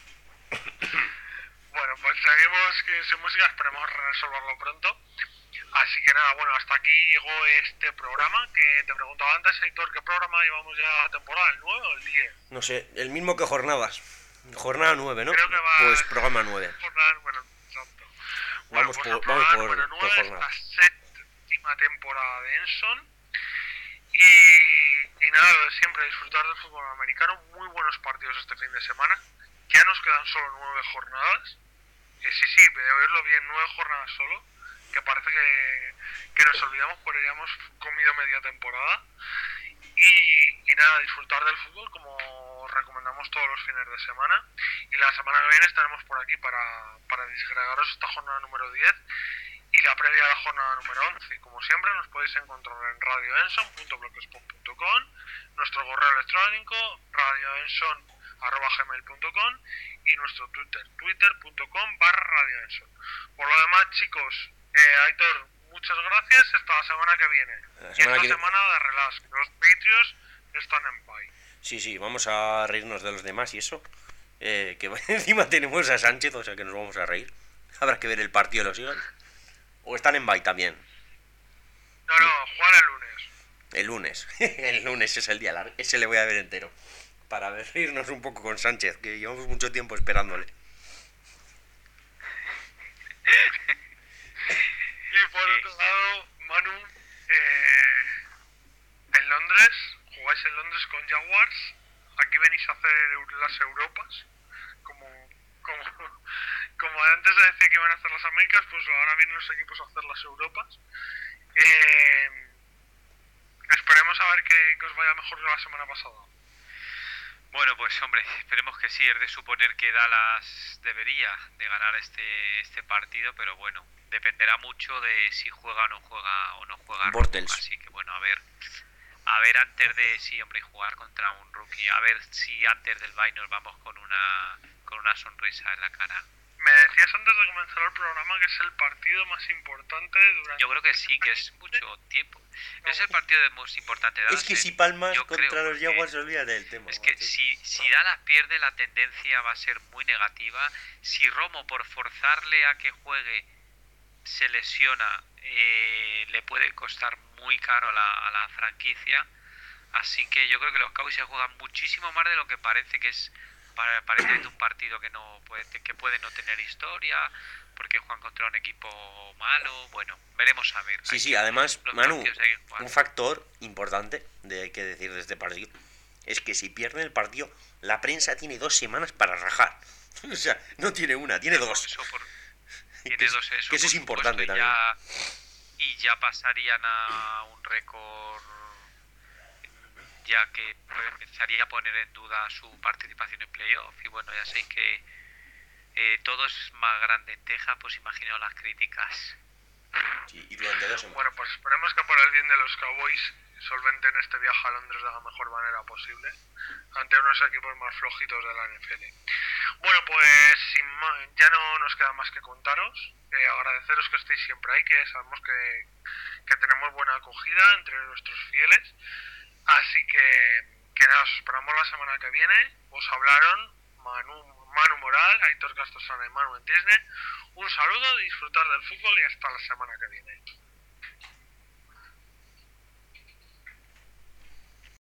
Bueno, pues seguimos que sin música, esperemos resolverlo pronto. Así que nada, bueno, hasta aquí llegó este programa que te preguntaba antes, Héctor, ¿qué programa llevamos ya la temporada? ¿El nueve o el diez? No sé, el mismo que jornadas. Jornada nueve, ¿no? Creo que va- Pues programa nueve. Jornada número exacto. Bueno, Vamos pues por- el vamos programa por- número por nueve, jornada. la séptima temporada de Enson. Y, y nada, lo de siempre, disfrutar del fútbol americano. Muy buenos partidos este fin de semana. Ya nos quedan solo nueve jornadas. Eh, sí, sí, de oírlo bien, nueve jornadas solo. Que parece que, que nos olvidamos, pero ya hemos comido media temporada. Y, y nada, disfrutar del fútbol como recomendamos todos los fines de semana. Y la semana que viene estaremos por aquí para, para disgregaros esta jornada número diez y la previa a la jornada número once. Y como siempre nos podéis encontrar en radio enson punto blogspot punto com, nuestro correo electrónico radioenson arroba gmail punto com y nuestro Twitter, twitter.com barra radioenson. Por lo demás, chicos, eh, Aitor, muchas gracias. Hasta la semana que viene. La y semana esta que- semana de relax, que los Patriots están en bye. Sí, sí, vamos a reírnos de los demás y eso. Eh, que encima tenemos a Sánchez, o sea que nos vamos a reír. Habrá que ver el partido de los Eagles. O están en bye también. No, no, juegan el lunes. El lunes. El lunes es el día largo. Ese le voy a ver entero. Para reírnos un poco con Sánchez, que llevamos mucho tiempo esperándole. Y por otro lado, Manu, eh, en Londres, jugáis en Londres con Jaguars. Aquí venís a hacer eu- las Europas. Como, como, como antes se decía que iban a hacer las Américas, pues ahora vienen los equipos a hacer las Europas. Eh, esperemos a ver que, que os vaya mejor que la semana pasada. Bueno, pues hombre, esperemos que sí. Es de suponer que Dallas debería de ganar este este partido, pero bueno, dependerá mucho de si juega o no juega o no juega. Bortles. Así que bueno, a ver, a ver antes de sí, hombre, jugar contra un rookie, a ver si antes del bye nos vamos con una con una sonrisa en la cara. Me decías antes de comenzar el programa que es el partido más importante durante... Yo creo que sí, que es mucho tiempo. Es el partido de más importante. Es que si palmas Yo contra creo, los porque- Jaguars, olvídate del tema. Es que macho. si, si Dallas pierde, la tendencia va a ser muy negativa. Si Romo, por forzarle a que juegue, se lesiona, eh, le puede costar muy caro a la, a la franquicia. Así que yo creo que los Cowboys se juegan muchísimo más de lo que parece que es para, parece un partido que no puede, que puede no tener historia, porque juegan contra un equipo malo. Bueno, veremos a ver. Sí, Hay sí, que- además, los Manu, partidos hay que jugar. un factor importante de hay que decir de este partido es que si pierde el partido, la prensa tiene dos semanas para rajar. O sea, no tiene una, tiene dos. Eso por- Que tiene es- dos, eso, que eso es por importante supuesto, y ya- y ya pasarían a un récord, ya que empezaría a poner en duda su participación en playoff. Y bueno, ya sabéis que eh, todo es más grande en Texas, pues imagino las críticas. Sí, y durante dos semanas. Bueno, pues esperemos que por el bien de los Cowboys solventen este viaje a Londres de la mejor manera posible ante unos equipos más flojitos de la N F L. Bueno, pues sin más, ya no nos queda más que contaros, eh, agradeceros que estéis siempre ahí, que sabemos que, que tenemos buena acogida entre nuestros fieles, así que, que nada, os esperamos la semana que viene. Os hablaron Manu, Manu Moral, Aitor Castosana y Manu en Disney. Un saludo, disfrutar del fútbol y hasta la semana que viene.